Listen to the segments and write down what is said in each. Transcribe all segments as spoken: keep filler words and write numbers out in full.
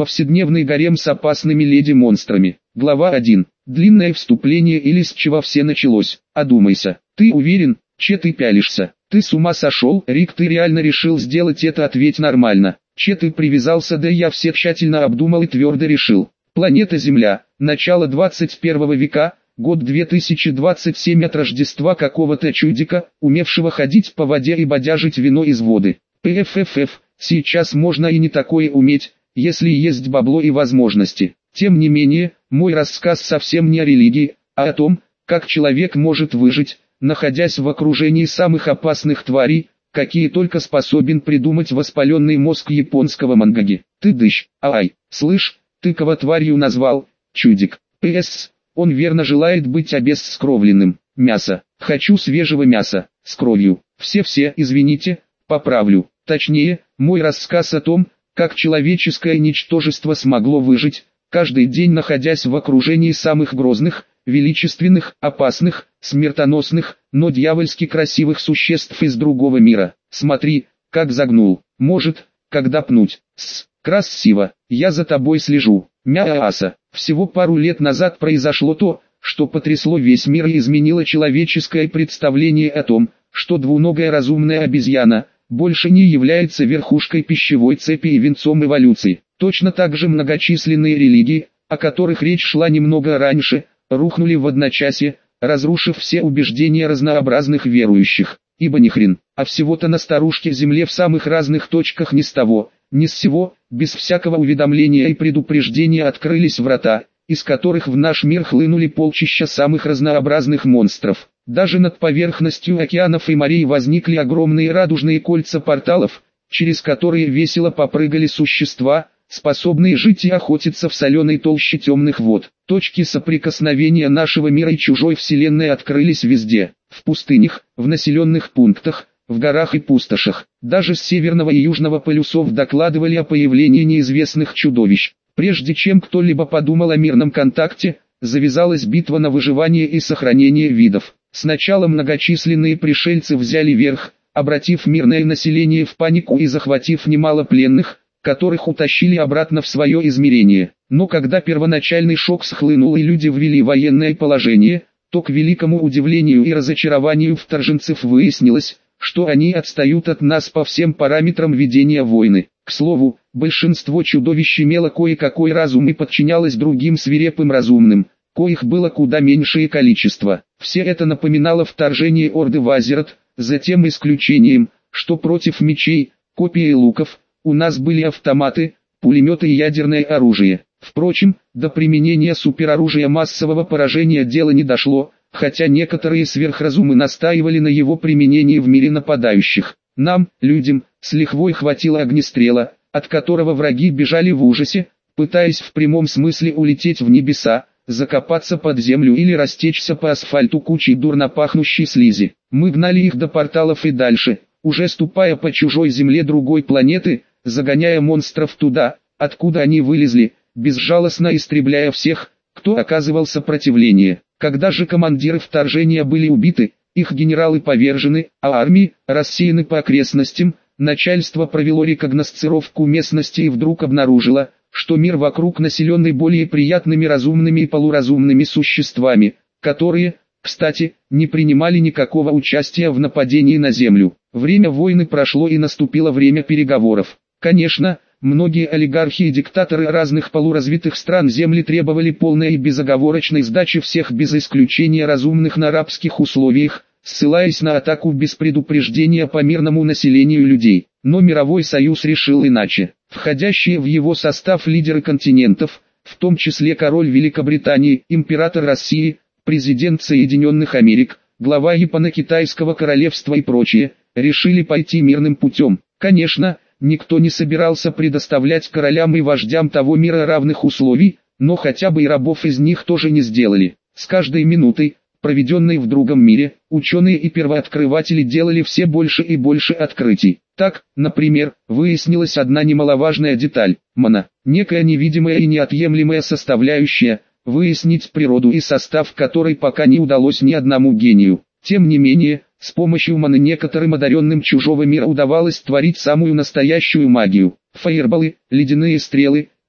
Повседневный гарем с опасными леди-монстрами. Глава один. Длинное вступление или с чего все началось. Одумайся. Ты уверен, че ты пялишься? Ты с ума сошел? Рик, ты реально решил сделать это? Ответь нормально. Че ты привязался? Да я все тщательно обдумал и твердо решил. Планета Земля. Начало двадцать первого века. Год две тысячи двадцать семь от Рождества какого-то чудика, умевшего ходить по воде и бодяжить вино из воды. ПФФФ. Сейчас можно и не такое уметь, если есть бабло и возможности. Тем не менее, мой рассказ совсем не о религии, а о том, как человек может выжить, находясь в окружении самых опасных тварей, какие только способен придумать воспаленный мозг японского мангаги. Ты дыщ, ай, слышь, ты кого тварью назвал, чудик? ПС, он верно желает быть обескровленным. Мясо, хочу свежего мяса, с кровью. Все-все, извините, поправлю. Точнее, мой рассказ о том, как человеческое ничтожество смогло выжить, каждый день находясь в окружении самых грозных, величественных, опасных, смертоносных, но дьявольски красивых существ из другого мира. Смотри, как загнул. Может, когда пнуть. С, красиво, я за тобой слежу. Мяаса. Всего пару лет назад произошло то, что потрясло весь мир и изменило человеческое представление о том, что двуногая разумная обезьяна больше не является верхушкой пищевой цепи и венцом эволюции. Точно так же многочисленные религии, о которых речь шла немного раньше, рухнули в одночасье, разрушив все убеждения разнообразных верующих. Ибо ни хрен, а всего-то на старушке земле в самых разных точках ни с того, ни с сего, без всякого уведомления и предупреждения открылись врата, из которых в наш мир хлынули полчища самых разнообразных монстров. Даже над поверхностью океанов и морей возникли огромные радужные кольца порталов, через которые весело попрыгали существа, способные жить и охотиться в соленой толще темных вод. Точки соприкосновения нашего мира и чужой вселенной открылись везде, в пустынях, в населенных пунктах, в горах и пустошах. Даже с северного и южного полюсов докладывали о появлении неизвестных чудовищ. Прежде чем кто-либо подумал о мирном контакте, завязалась битва на выживание и сохранение видов. Сначала многочисленные пришельцы взяли верх, обратив мирное население в панику и захватив немало пленных, которых утащили обратно в свое измерение. Но когда первоначальный шок схлынул и люди ввели военное положение, то к великому удивлению и разочарованию вторженцев выяснилось, что они отстают от нас по всем параметрам ведения войны. К слову, большинство чудовищ имело кое-какой разум и подчинялось другим свирепым разумным, коих было куда меньшее количество. Все это напоминало вторжение орды в Азерот, за тем исключением, что против мечей, копий и луков, у нас были автоматы, пулеметы и ядерное оружие. Впрочем, до применения супероружия массового поражения дело не дошло, хотя некоторые сверхразумы настаивали на его применении в мире нападающих. Нам, людям, с лихвой хватило огнестрела, от которого враги бежали в ужасе, пытаясь в прямом смысле улететь в небеса, закопаться под землю или растечься по асфальту кучей дурно пахнущей слизи. Мы гнали их до порталов и дальше, уже ступая по чужой земле другой планеты, загоняя монстров туда, откуда они вылезли, безжалостно истребляя всех, кто оказывал сопротивление. Когда же командиры вторжения были убиты, их генералы повержены, а армии рассеяны по окрестностям, начальство провело рекогносцировку местности и вдруг обнаружило, что мир вокруг населенный более приятными разумными и полуразумными существами, которые, кстати, не принимали никакого участия в нападении на Землю. Время войны прошло и наступило время переговоров. Конечно, многие олигархи и диктаторы разных полуразвитых стран Земли требовали полной и безоговорочной сдачи всех без исключения разумных на рабских условиях, ссылаясь на атаку без предупреждения по мирному населению людей. Но Мировой Союз решил иначе. Входящие в его состав лидеры континентов, в том числе король Великобритании, император России, президент Соединенных Америк, глава Японо-Китайского королевства и прочие, решили пойти мирным путем. Конечно, никто не собирался предоставлять королям и вождям того мира равных условий, но хотя бы и рабов из них тоже не сделали. С каждой минутой, проведенной в другом мире, ученые и первооткрыватели делали все больше и больше открытий. Так, например, выяснилась одна немаловажная деталь – мана, некая невидимая и неотъемлемая составляющая, выяснить природу и состав которой пока не удалось ни одному гению. Тем не менее, с помощью маны некоторым одаренным чужого мира удавалось творить самую настоящую магию. Фаерболы, ледяные стрелы,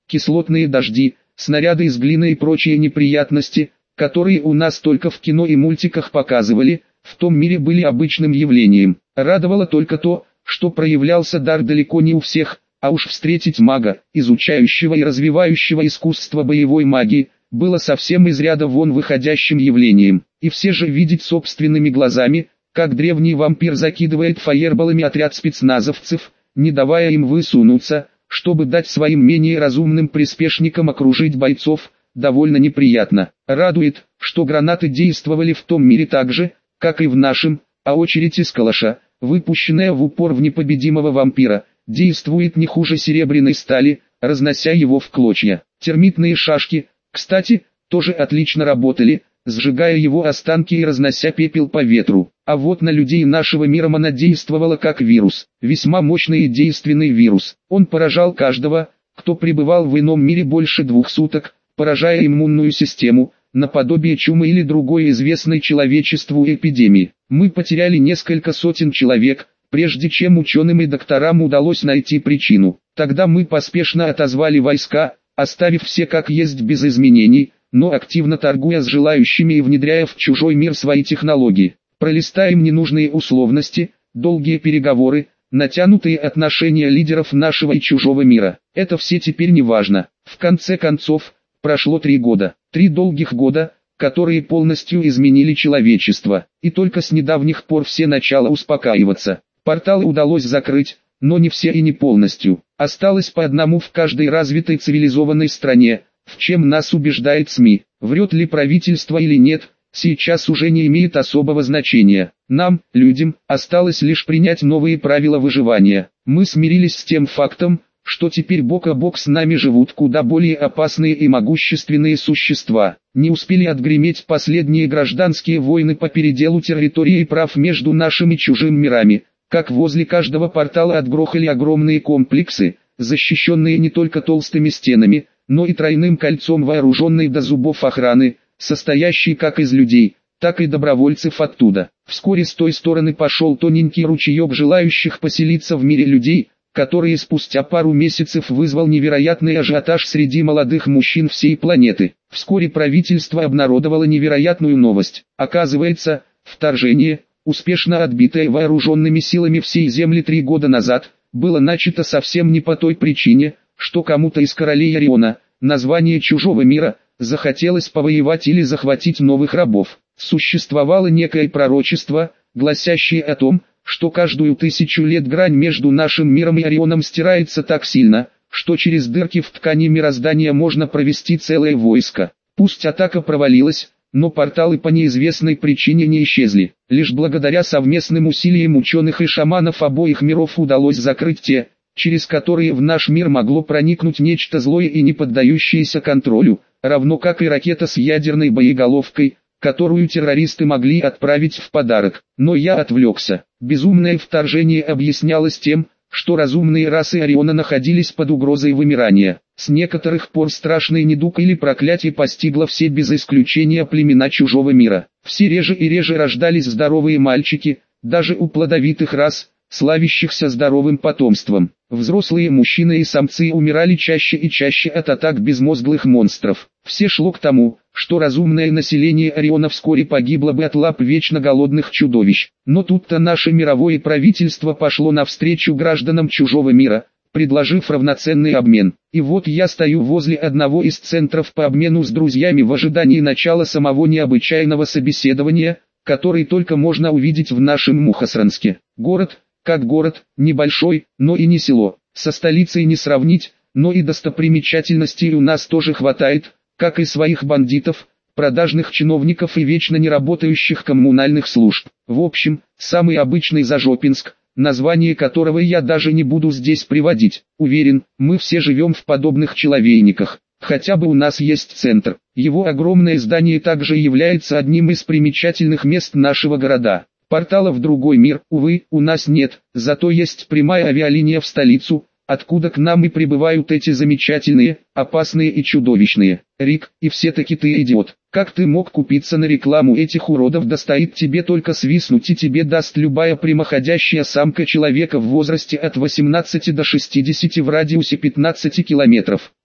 кислотные дожди, снаряды из глины и прочие неприятности, которые у нас только в кино и мультиках показывали, в том мире были обычным явлением. Радовало только то, что проявлялся дар далеко не у всех, а уж встретить мага, изучающего и развивающего искусство боевой магии, было совсем из ряда вон выходящим явлением. И все же видеть собственными глазами, как древний вампир закидывает фаерболами отряд спецназовцев, не давая им высунуться, чтобы дать своим менее разумным приспешникам окружить бойцов, довольно неприятно. Радует, что гранаты действовали в том мире так же, как и в нашем, а очередь из калаша, выпущенная в упор в непобедимого вампира, действует не хуже серебряной стали, разнося его в клочья. Термитные шашки, кстати, тоже отлично работали, сжигая его останки и разнося пепел по ветру. А вот на людей нашего мира она действовала как вирус, весьма мощный и действенный вирус. Он поражал каждого, кто пребывал в ином мире больше двух суток, поражая иммунную систему, наподобие чумы или другой известной человечеству эпидемии. Мы потеряли несколько сотен человек, прежде чем ученым и докторам удалось найти причину. Тогда мы поспешно отозвали войска, оставив все как есть без изменений, но активно торгуя с желающими и внедряя в чужой мир свои технологии. Пролистаем ненужные условности, долгие переговоры, натянутые отношения лидеров нашего и чужого мира. Это все теперь не важно. В конце концов, прошло три года. Три долгих года, которые полностью изменили человечество. И только с недавних пор все начало успокаиваться. Порталы удалось закрыть, но не все и не полностью. Осталось по одному в каждой развитой цивилизованной стране, в чем нас убеждает СМИ. Врет ли правительство или нет, сейчас уже не имеет особого значения. Нам, людям, осталось лишь принять новые правила выживания. Мы смирились с тем фактом, что теперь бок о бок с нами живут куда более опасные и могущественные существа. Не успели отгреметь последние гражданские войны по переделу территории и прав между нашим и чужим мирами, как возле каждого портала отгрохали огромные комплексы, защищенные не только толстыми стенами, но и тройным кольцом вооруженной до зубов охраны, состоящей как из людей, так и добровольцев оттуда. Вскоре с той стороны пошел тоненький ручеек желающих поселиться в мире людей, который спустя пару месяцев вызвал невероятный ажиотаж среди молодых мужчин всей планеты. Вскоре правительство обнародовало невероятную новость. Оказывается, вторжение, успешно отбитое вооруженными силами всей Земли три года назад, было начато совсем не по той причине, что кому-то из королей Ориона, название чужого мира, захотелось повоевать или захватить новых рабов. Существовало некое пророчество, гласящее о том, что каждую тысячу лет грань между нашим миром и Орионом стирается так сильно, что через дырки в ткани мироздания можно провести целое войско. Пусть атака провалилась, но порталы по неизвестной причине не исчезли. Лишь благодаря совместным усилиям ученых и шаманов обоих миров удалось закрыть те, через которые в наш мир могло проникнуть нечто злое и не поддающееся контролю, равно как и ракета с ядерной боеголовкой, которую террористы могли отправить в подарок. Но я отвлекся. Безумное вторжение объяснялось тем, что разумные расы Ориона находились под угрозой вымирания. С некоторых пор страшный недуг или проклятие постигло все без исключения племена чужого мира. Все реже и реже рождались здоровые мальчики, даже у плодовитых рас, славящихся здоровым потомством. Взрослые мужчины и самцы умирали чаще и чаще от атак безмозглых монстров. Все шло к тому, что разумное население Ориона вскоре погибло бы от лап вечно голодных чудовищ. Но тут-то наше мировое правительство пошло навстречу гражданам чужого мира, предложив равноценный обмен. И вот я стою возле одного из центров по обмену с друзьями в ожидании начала самого необычайного собеседования, который только можно увидеть в нашем Мухосранске. Город, как город, небольшой, но и не село. Со столицей не сравнить, но и достопримечательностей у нас тоже хватает, как и своих бандитов, продажных чиновников и вечно неработающих коммунальных служб. В общем, самый обычный Зажопинск, название которого я даже не буду здесь приводить. Уверен, мы все живем в подобных человейниках. Хотя бы у нас есть центр. Его огромное здание также является одним из примечательных мест нашего города. Портала в другой мир, увы, у нас нет, зато есть прямая авиалиния в столицу, откуда к нам и прибывают эти замечательные, опасные и чудовищные. Рик, и все-таки ты идиот. Как ты мог купиться на рекламу этих уродов? Да стоит тебе только свистнуть, и тебе даст любая прямоходящая самка человека в возрасте от восемнадцати до шестидесяти в радиусе пятнадцати километров.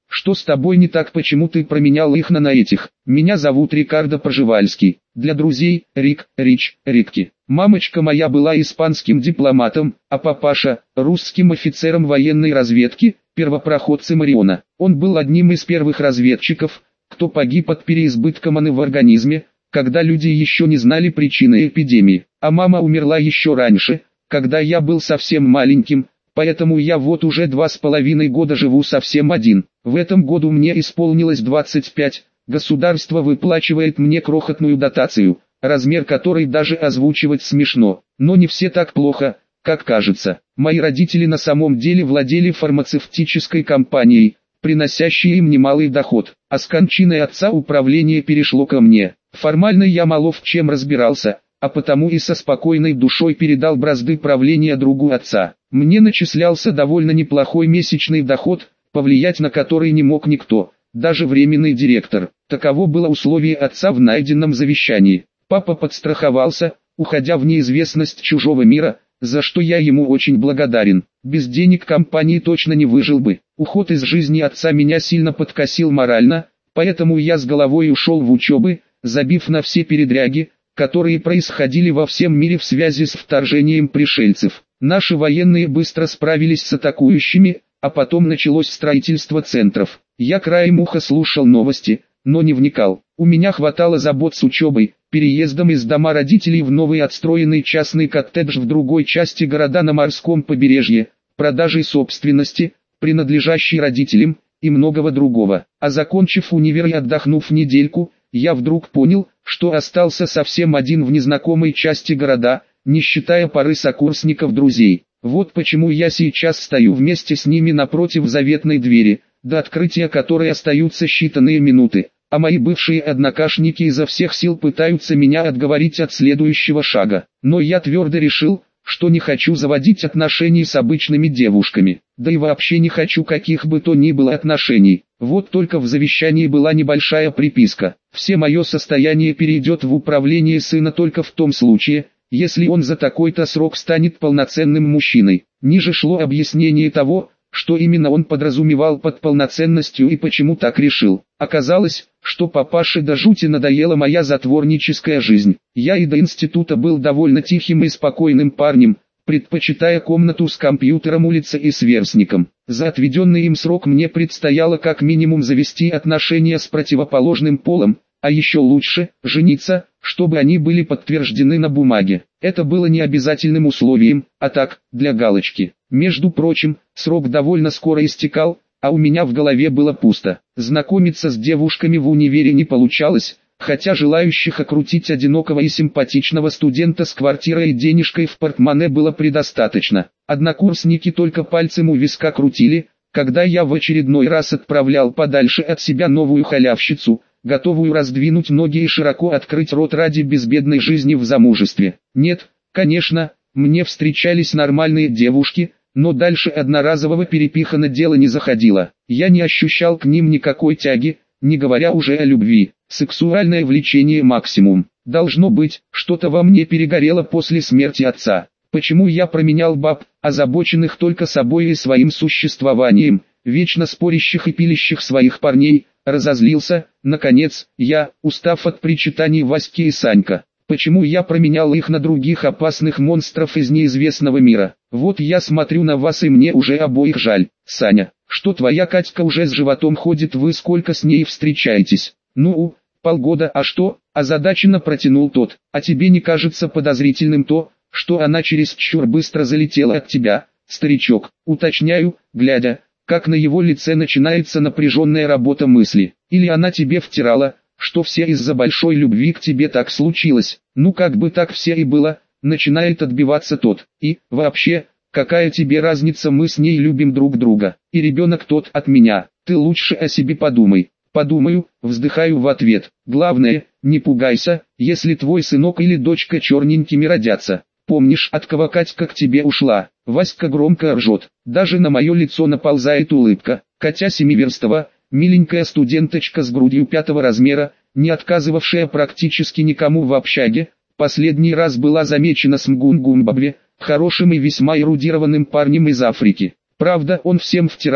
Что с тобой не так, почему ты променял их на на этих? Меня зовут Рикардо Пржевальский. Для друзей, Рик, Рич, Рикки. Мамочка моя была испанским дипломатом, а папаша – русским офицером военной разведки, первопроходцем Ориона. Он был одним из первых разведчиков, кто погиб от переизбытка маны в организме, когда люди еще не знали причины эпидемии. А мама умерла еще раньше, когда я был совсем маленьким, поэтому я вот уже два с половиной года живу совсем один. В этом году мне исполнилось двадцать пять, государство выплачивает мне крохотную дотацию, размер которой даже озвучивать смешно, но не все так плохо, как кажется. Мои родители на самом деле владели фармацевтической компанией, приносящей им немалый доход, а с кончиной отца управление перешло ко мне. Формально я мало в чем разбирался, а потому и со спокойной душой передал бразды правления другу отца. Мне начислялся довольно неплохой месячный доход, повлиять на который не мог никто, даже временный директор. Таково было условие отца в найденном завещании. Папа подстраховался, уходя в неизвестность чужого мира, за что я ему очень благодарен. Без денег компании точно не выжил бы. Уход из жизни отца меня сильно подкосил морально, поэтому я с головой ушел в учебы, забив на все передряги, которые происходили во всем мире в связи с вторжением пришельцев. Наши военные быстро справились с атакующими, а потом началось строительство центров. Я краем уха слушал новости, но не вникал. У меня хватало забот с учебой, переездом из дома родителей в новый отстроенный частный коттедж в другой части города на морском побережье, продажей собственности, принадлежащей родителям, и многого другого. А закончив универ и отдохнув недельку, я вдруг понял, что остался совсем один в незнакомой части города, не считая пары сокурсников-друзей. Вот почему я сейчас стою вместе с ними напротив заветной двери, до открытия которой остаются считанные минуты, а мои бывшие однокашники изо всех сил пытаются меня отговорить от следующего шага. Но я твердо решил, что не хочу заводить отношений с обычными девушками, да и вообще не хочу каких бы то ни было отношений. Вот только в завещании была небольшая приписка: все мое состояние перейдет в управление сына только в том случае, если он за такой-то срок станет полноценным мужчиной. Ниже шло объяснение того, что именно он подразумевал под полноценностью и почему так решил. Оказалось, что папаше до жути надоела моя затворническая жизнь. Я и до института был довольно тихим и спокойным парнем, предпочитая комнату с компьютером, улица и сверстником. За отведенный им срок мне предстояло как минимум завести отношения с противоположным полом, а еще лучше – жениться, чтобы они были подтверждены на бумаге. Это было не обязательным условием, а так, для галочки. Между прочим, срок довольно скоро истекал, а у меня в голове было пусто. Знакомиться с девушками в универе не получалось, хотя желающих окрутить одинокого и симпатичного студента с квартирой и денежкой в портмоне было предостаточно. Однокурсники только пальцем у виска крутили, когда я в очередной раз отправлял подальше от себя новую халявщицу, готовую раздвинуть ноги и широко открыть рот ради безбедной жизни в замужестве. Нет, конечно, мне встречались нормальные девушки, но дальше одноразового перепихана дело не заходило. Я не ощущал к ним никакой тяги, не говоря уже о любви. Сексуальное влечение максимум. Должно быть, что-то во мне перегорело после смерти отца. Почему я променял баб, озабоченных только собой и своим существованием, вечно спорящих и пилящих своих парней, разозлился, наконец, я, устав от причитаний Васьки и Санька. Почему я променял их на других опасных монстров из неизвестного мира? Вот я смотрю на вас и мне уже обоих жаль. Саня, что твоя Катька уже с животом ходит, вы сколько с ней встречаетесь? Ну, полгода, а что? Озадаченно протянул тот. А тебе не кажется подозрительным то, что она чересчур быстро залетела от тебя, старичок? Уточняю, глядя, как на его лице начинается напряженная работа мысли. Или она тебе втирала, что все из-за большой любви к тебе так случилось? Ну как бы так все и было, начинает отбиваться тот. И, вообще, какая тебе разница, мы с ней любим друг друга. И ребенок тот от меня, ты лучше о себе подумай. Подумаю, вздыхаю в ответ. Главное, не пугайся, если твой сынок или дочка черненькими родятся. Помнишь, от кого Катька к тебе ушла? Васька громко ржет. Даже на мое лицо наползает улыбка. Катя Семиверстова, миленькая студенточка с грудью пятого размера, не отказывавшая практически никому в общаге, последний раз была замечена с Мгунгумбабве, хорошим и весьма эрудированным парнем из Африки. Правда, он всем втирал,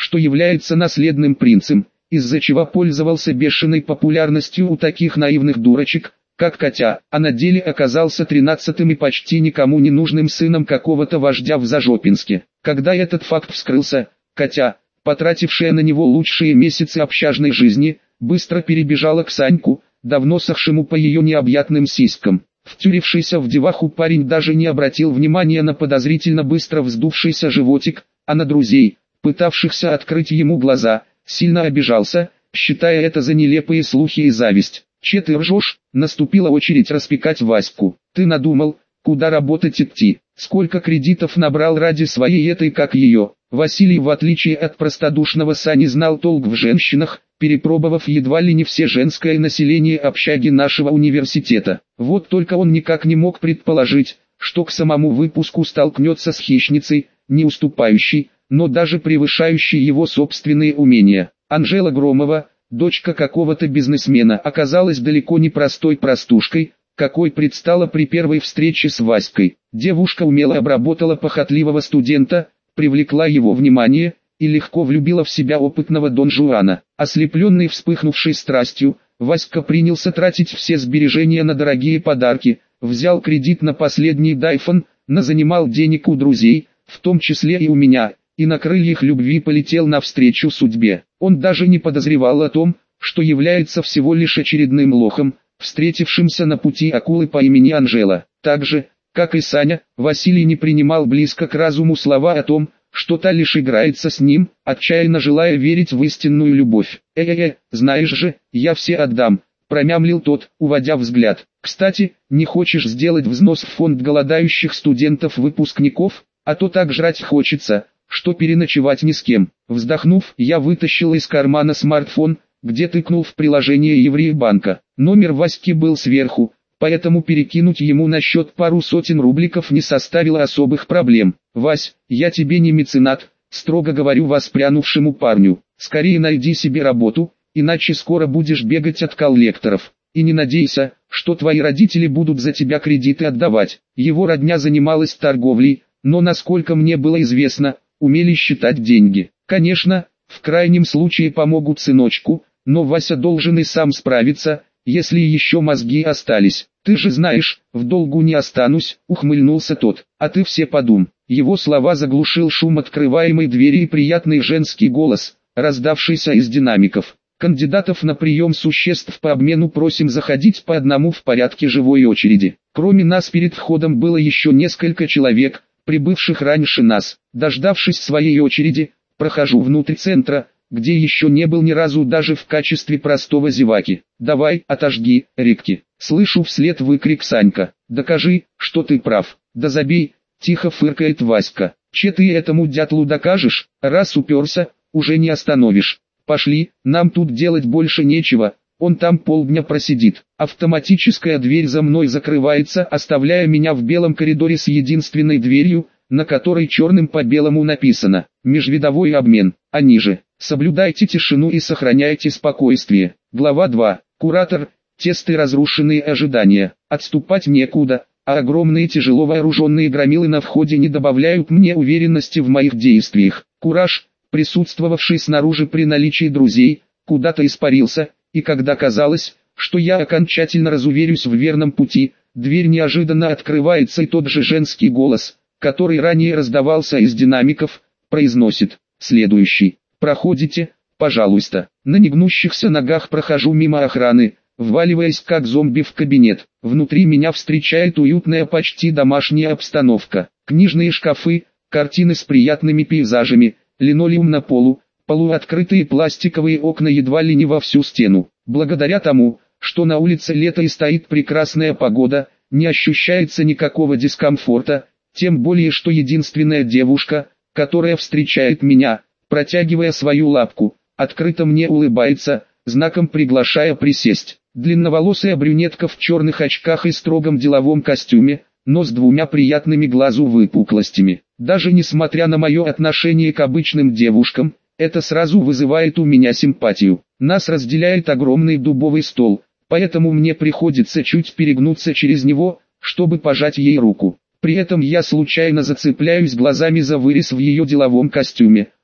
что является наследным принцем, из-за чего пользовался бешеной популярностью у таких наивных дурочек, как Катя, а на деле оказался тринадцатым и почти никому не нужным сыном какого-то вождя в Зажопинске. Когда этот факт вскрылся, Катя, потратившая на него лучшие месяцы общажной жизни, быстро перебежала к Саньку, давно сохшему по ее необъятным сиськам. Втюрившийся в деваху парень даже не обратил внимания на подозрительно быстро вздувшийся животик, а на друзей, пытавшихся открыть ему глаза, сильно обижался, считая это за нелепые слухи и зависть. «Че ты ржешь?» Наступила очередь распекать Ваську. «Ты надумал, куда работать идти? Сколько кредитов набрал ради своей этой как ее?» Василий, в отличие от простодушного Сани, знал толк в женщинах, перепробовав едва ли не все женское население общаги нашего университета. Вот только он никак не мог предположить, что к самому выпуску столкнется с хищницей, не уступающей, но даже превышающей его собственные умения. Анжела Громова, дочка какого-то бизнесмена, оказалась далеко не простой простушкой, какой предстала при первой встрече с Васькой. Девушка умело обработала похотливого студента, привлекла его внимание и легко влюбила в себя опытного Дон Жуана. Ослепленный вспыхнувшей страстью, Васька принялся тратить все сбережения на дорогие подарки, взял кредит на последний дайфон, назанимал денег у друзей, в том числе и у меня, и на крыльях любви полетел навстречу судьбе. Он даже не подозревал о том, что является всего лишь очередным лохом, встретившимся на пути акулы по имени Анжела. Так же, как и Саня, Василий не принимал близко к разуму слова о том, что та лишь играется с ним, отчаянно желая верить в истинную любовь. «Э-э-э, знаешь же, я все отдам», — промямлил тот, уводя взгляд. «Кстати, не хочешь сделать взнос в фонд голодающих студентов-выпускников, а то так жрать хочется, что переночевать ни с кем». Вздохнув, я вытащил из кармана смартфон, где тыкнул в приложение Евреебанка. Номер Васьки был сверху, поэтому перекинуть ему на счет пару сотен рубликов не составило особых проблем. «Вась, я тебе не меценат», — строго говорю воспрянувшему парню. «Скорее найди себе работу, иначе скоро будешь бегать от коллекторов. И не надейся, что твои родители будут за тебя кредиты отдавать». Его родня занималась торговлей, но, насколько мне было известно, умели считать деньги. Конечно, в крайнем случае помогут сыночку, но Вася должен и сам справиться, если еще мозги остались. «Ты же знаешь, в долгу не останусь», — ухмыльнулся тот. «А ты все подум». Его слова заглушил шум открываемой двери и приятный женский голос, раздавшийся из динамиков. «Кандидатов на прием существ по обмену просим заходить по одному в порядке живой очереди». Кроме нас перед входом было еще несколько человек, прибывших раньше нас. Дождавшись своей очереди, прохожу внутрь центра, где еще не был ни разу даже в качестве простого зеваки. «Давай, отожги, Рикки!» Слышу вслед выкрик Санька. «Докажи, что ты прав». «Да забей!» — тихо фыркает Васька. «Че ты этому дятлу докажешь? Раз уперся, уже не остановишь. Пошли, нам тут делать больше нечего, он там полдня просидит». Автоматическая дверь за мной закрывается, оставляя меня в белом коридоре с единственной дверью, на которой черным по белому написано «Межвидовой обмен», а ниже «Соблюдайте тишину и сохраняйте спокойствие». Глава два. Куратор. Тесты разрушенные ожидания. Отступать некуда, а огромные тяжело вооруженные громилы на входе не добавляют мне уверенности в моих действиях. Кураж, присутствовавший снаружи при наличии друзей, куда-то испарился, и когда казалось, что я окончательно разуверюсь в верном пути, дверь неожиданно открывается и тот же женский голос, который ранее раздавался из динамиков, произносит «Следующий. Проходите, пожалуйста». На негнущихся ногах прохожу мимо охраны, вваливаясь как зомби в кабинет. Внутри меня встречает уютная почти домашняя обстановка. Книжные шкафы, картины с приятными пейзажами, линолеум на полу, полуоткрытые пластиковые окна едва ли не во всю стену. Благодаря тому, что на улице лето и стоит прекрасная погода, не ощущается никакого дискомфорта, тем более что единственная девушка, которая встречает меня, протягивая свою лапку, открыто мне улыбается, знаком приглашая присесть. Длинноволосая брюнетка в черных очках и строгом деловом костюме, но с двумя приятными глазу выпуклостями. Даже несмотря на мое отношение к обычным девушкам, это сразу вызывает у меня симпатию. Нас разделяет огромный дубовый стол, поэтому мне приходится чуть перегнуться через него, чтобы пожать ей руку. При этом я случайно зацепляюсь глазами за вырез в ее деловом костюме,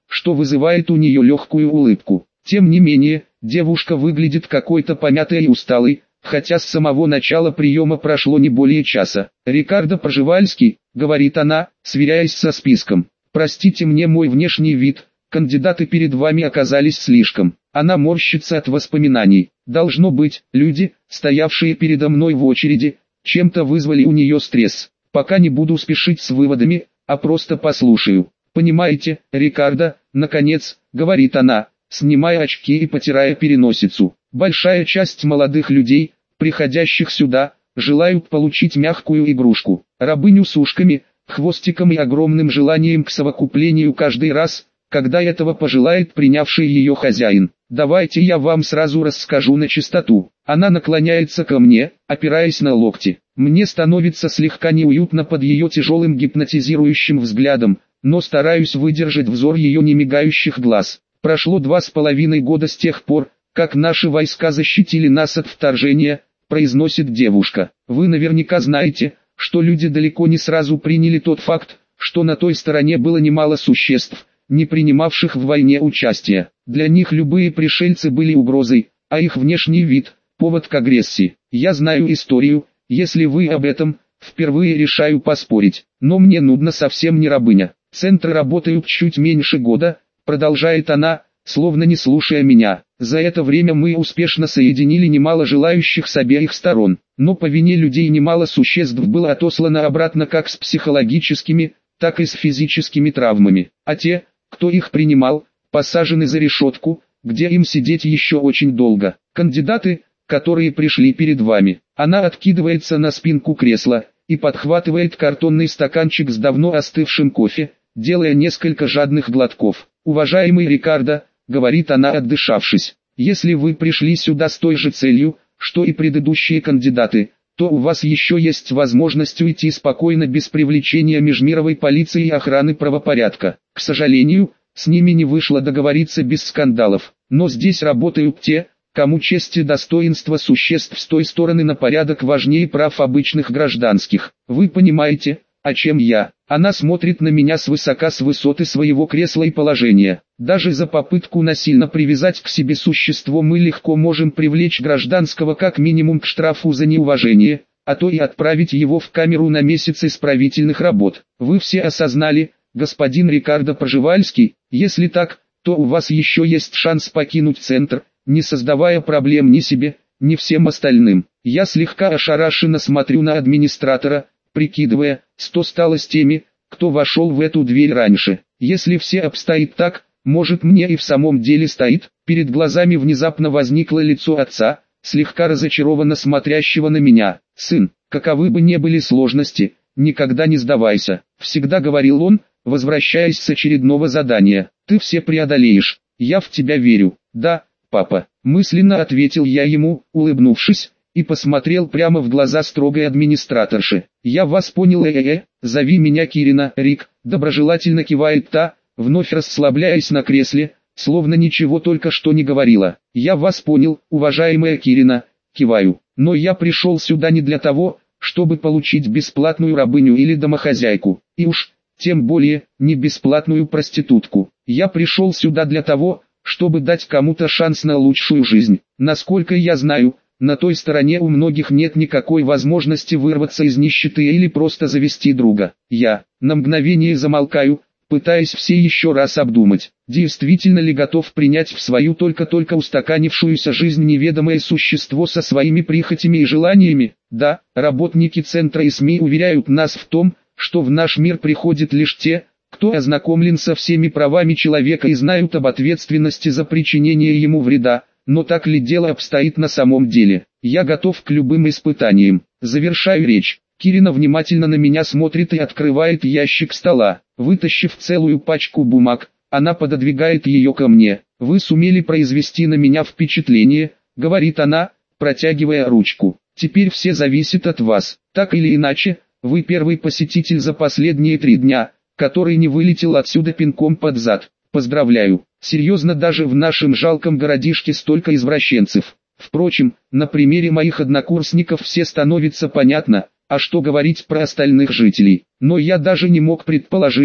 что вызывает у нее легкую улыбку. Тем не менее, девушка выглядит какой-то помятой и усталой, хотя с самого начала приема прошло не более часа. «Рикардо Пржевальский», — говорит она, сверяясь со списком. «Простите мне мой внешний вид, кандидаты перед вами оказались слишком». Она морщится от воспоминаний. Должно быть, люди, стоявшие передо мной в очереди, чем-то вызвали у нее стресс. Пока не буду спешить с выводами, а просто послушаю. «Понимаете, Рикардо, наконец», — говорит она, снимая очки и потирая переносицу. «Большая часть молодых людей, приходящих сюда, желают получить мягкую игрушку, рабыню с ушками, хвостиком и огромным желанием к совокуплению каждый раз, когда этого пожелает принявший ее хозяин. Давайте я вам сразу расскажу на чистоту». Она наклоняется ко мне, опираясь на локти. Мне становится слегка неуютно под ее тяжелым гипнотизирующим взглядом, но стараюсь выдержать взор ее немигающих глаз. «Прошло два с половиной года с тех пор, как наши войска защитили нас от вторжения», — произносит девушка. «Вы наверняка знаете, что люди далеко не сразу приняли тот факт, что на той стороне было немало существ, не принимавших в войне участия. Для них любые пришельцы были угрозой, а их внешний вид – повод к агрессии. Я знаю историю, если вы об этом, впервые решаю поспорить, но мне нудно совсем не рабыня. Центры работают чуть меньше года», – продолжает она, словно не слушая меня. «За это время мы успешно соединили немало желающих с обеих сторон, но по вине людей немало существ было отослано обратно как с психологическими, так и с физическими травмами, а те, кто их принимал, посажены за решетку, где им сидеть еще очень долго. Кандидаты, которые пришли перед вами». Она откидывается на спинку кресла и подхватывает картонный стаканчик с давно остывшим кофе, делая несколько жадных глотков. «Уважаемый Рикардо», — говорит она, отдышавшись, — «если вы пришли сюда с той же целью, что и предыдущие кандидаты, то у вас еще есть возможность уйти спокойно без привлечения межмировой полиции и охраны правопорядка. К сожалению, с ними не вышло договориться без скандалов, но здесь работают те, кому честь и достоинство существ с той стороны на порядок важнее прав обычных гражданских. Вы понимаете, о чем я?» Она смотрит на меня свысока с высоты своего кресла и положения. «Даже за попытку насильно привязать к себе существо мы легко можем привлечь гражданского как минимум к штрафу за неуважение, а то и отправить его в камеру на месяц исправительных работ. Вы все осознали, господин Рикардо Пржевальский? Если так, то у вас еще есть шанс покинуть центр, не создавая проблем ни себе, ни всем остальным». Я слегка ошарашенно смотрю на администратора, прикидывая, что стало с теми, кто вошел в эту дверь раньше. Если все обстоит так, может мне и в самом деле стоит. Перед глазами внезапно возникло лицо отца, слегка разочарованно смотрящего на меня. «Сын, каковы бы ни были сложности, никогда не сдавайся», — всегда говорил он, возвращаясь с очередного задания. «Ты все преодолеешь, я в тебя верю». «Да, папа», — мысленно ответил я ему, улыбнувшись, и посмотрел прямо в глаза строгой администраторши. «Я вас понял, э-э-э, зови меня Кирина». «Рик», — доброжелательно кивает та, вновь расслабляясь на кресле, словно ничего только что не говорила. «Я вас понял, уважаемая Кирина», — киваю. «Но я пришел сюда не для того, чтобы получить бесплатную рабыню или домохозяйку, и уж, тем более, не бесплатную проститутку. Я пришел сюда для того, чтобы дать кому-то шанс на лучшую жизнь. Насколько я знаю, на той стороне у многих нет никакой возможности вырваться из нищеты или просто завести друга». Я на мгновение замолкаю, пытаясь все еще раз обдумать, действительно ли готов принять в свою только-только устаканившуюся жизнь неведомое существо со своими прихотями и желаниями. Да, работники центра и СМИ уверяют нас в том, что в наш мир приходят лишь те, кто ознакомлен со всеми правами человека и знают об ответственности за причинение ему вреда. Но так ли дело обстоит на самом деле? Я готов к любым испытаниям. Завершаю речь. Кирина внимательно на меня смотрит и открывает ящик стола. Вытащив целую пачку бумаг, она пододвигает ее ко мне. «Вы сумели произвести на меня впечатление», — говорит она, протягивая ручку. «Теперь все зависит от вас. Так или иначе, вы первый посетитель за последние три дня, который не вылетел отсюда пинком под зад. Поздравляю. Серьезно, даже в нашем жалком городишке столько извращенцев. Впрочем, на примере моих однокурсников все становится понятно, а что говорить про остальных жителей. Но я даже не мог предположить,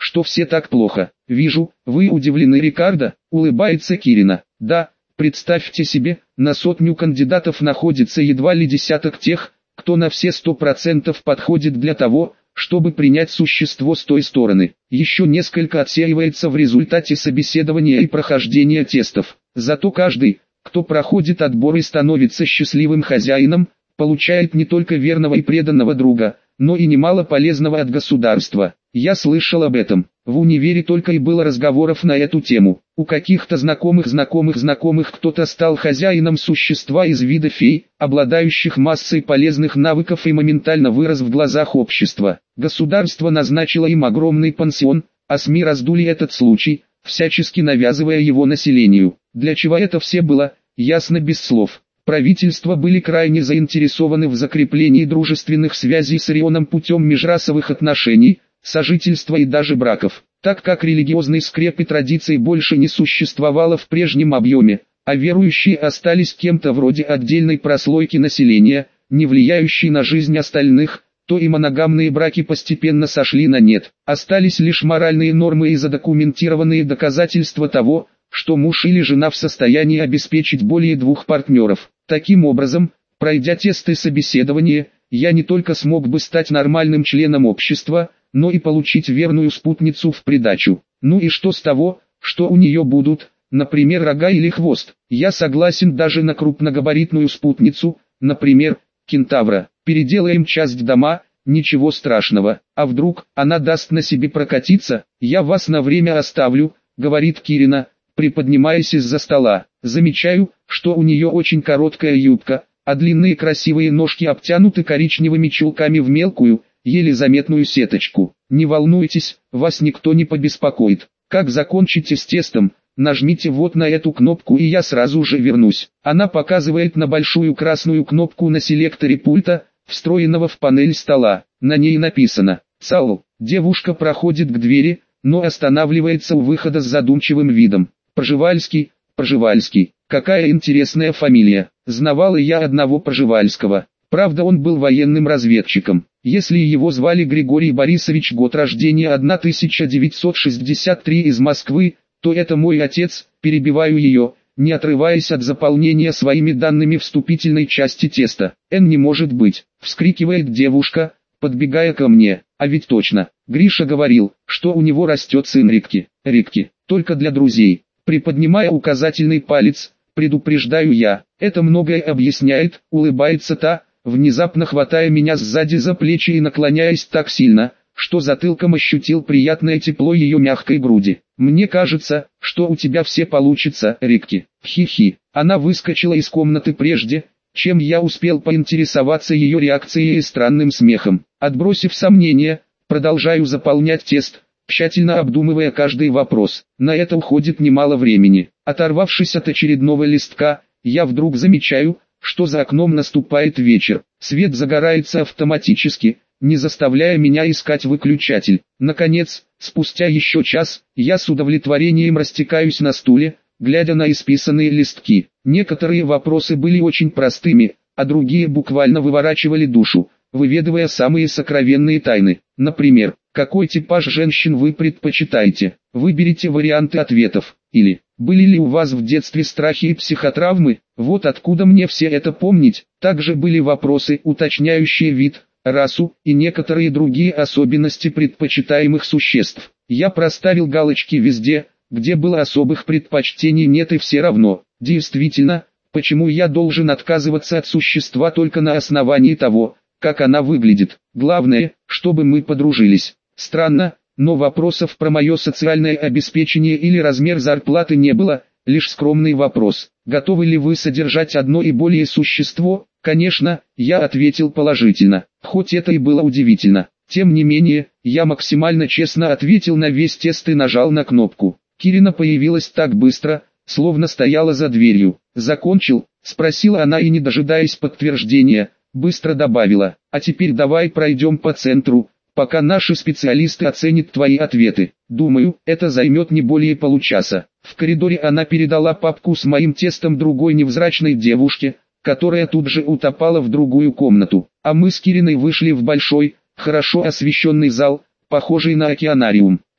что все так плохо. Вижу, вы удивлены, Рикардо, улыбается Кирина. Да, представьте себе, на сотню кандидатов находится едва ли десяток тех, кто на все сто процентов подходит для того, чтобы принять существо с той стороны. Еще несколько отсеивается в результате собеседования и прохождения тестов. Зато каждый, кто проходит отбор и становится счастливым хозяином, получает не только верного и преданного друга, но и немало полезного от государства. Я слышал об этом. В универе только и было разговоров на эту тему. У каких-то знакомых знакомых знакомых кто-то стал хозяином существа из вида фей, обладающих массой полезных навыков, и моментально вырос в глазах общества. Государство назначило им огромный пансион, а СМИ раздули этот случай, всячески навязывая его населению. Для чего это все было, ясно без слов. Правительства были крайне заинтересованы в закреплении дружественных связей с Орионом путем межрасовых отношений, сожительства и даже браков, так как религиозной скрепы традиций больше не существовало в прежнем объеме, а верующие остались кем-то вроде отдельной прослойки населения, не влияющей на жизнь остальных, то и моногамные браки постепенно сошли на нет. Остались лишь моральные нормы и задокументированные доказательства того, что муж или жена в состоянии обеспечить более двух партнеров. Таким образом, пройдя тесты собеседования, я не только смог бы стать нормальным членом общества, но и получить верную спутницу в придачу. Ну и что с того, что у нее будут, например, рога или хвост? Я согласен даже на крупногабаритную спутницу, например, кентавра. Переделаем часть дома, ничего страшного. А вдруг она даст на себе прокатиться? Я вас на время оставлю, говорит Кирина, приподнимаясь из-за стола. Замечаю, что у нее очень короткая юбка, а длинные красивые ножки обтянуты коричневыми чулками в мелкую, еле заметную сеточку. Не волнуйтесь, вас никто не побеспокоит. Как закончите с тестом, нажмите вот на эту кнопку и я сразу же вернусь. Она показывает на большую красную кнопку на селекторе пульта, встроенного в панель стола. На ней написано «ЦАО». Девушка проходит к двери, но останавливается у выхода с задумчивым видом. Пржевальский, Пржевальский. Какая интересная фамилия. Знавал и я одного Пржевальского. Правда, он был военным разведчиком. Если его звали Григорий Борисович, год рождения тысяча девятьсот шестьдесят три, из Москвы, то это мой отец. Перебиваю ее, не отрываясь от заполнения своими данными вступительной части теста. «Н не может быть», — вскрикивает девушка, подбегая ко мне. А ведь точно, Гриша говорил, что у него растет сын Рикки. Рикки, только для друзей. Приподнимая указательный палец, предупреждаю я. Это многое объясняет, улыбается та, внезапно хватая меня сзади за плечи и наклоняясь так сильно, что затылком ощутил приятное тепло ее мягкой груди. «Мне кажется, что у тебя все получится, Рикки». Хи-хи. Она выскочила из комнаты прежде, чем я успел поинтересоваться ее реакцией и странным смехом. Отбросив сомнения, продолжаю заполнять тест, тщательно обдумывая каждый вопрос. На это уходит немало времени. Оторвавшись от очередного листка, я вдруг замечаю, что за окном наступает вечер. Свет загорается автоматически, не заставляя меня искать выключатель. Наконец, спустя еще час, я с удовлетворением растекаюсь на стуле, глядя на исписанные листки. Некоторые вопросы были очень простыми, а другие буквально выворачивали душу, выведывая самые сокровенные тайны. Например, какой типаж женщин вы предпочитаете? Выберите варианты ответов. Или, были ли у вас в детстве страхи и психотравмы? Вот откуда мне все это помнить. Также были вопросы, уточняющие вид, расу и некоторые другие особенности предпочитаемых существ. Я проставил галочки везде, где было особых предпочтений нет и все равно. Действительно, почему я должен отказываться от существа только на основании того, как она выглядит? Главное, чтобы мы подружились. Странно, но вопросов про мое социальное обеспечение или размер зарплаты не было, лишь скромный вопрос. Готовы ли вы содержать одно и более существо? Конечно, я ответил положительно, хоть это и было удивительно. Тем не менее, я максимально честно ответил на весь тест и нажал на кнопку. Кирина появилась так быстро, словно стояла за дверью. «Закончил?» — спросила она и, не дожидаясь подтверждения, быстро добавила: «А теперь давай пройдем по центру, пока наши специалисты оценят твои ответы. Думаю, это займет не более получаса». В коридоре она передала папку с моим тестом другой невзрачной девушке, которая тут же утопала в другую комнату. А мы с Кириной вышли в большой, хорошо освещенный зал, похожий на океанариум.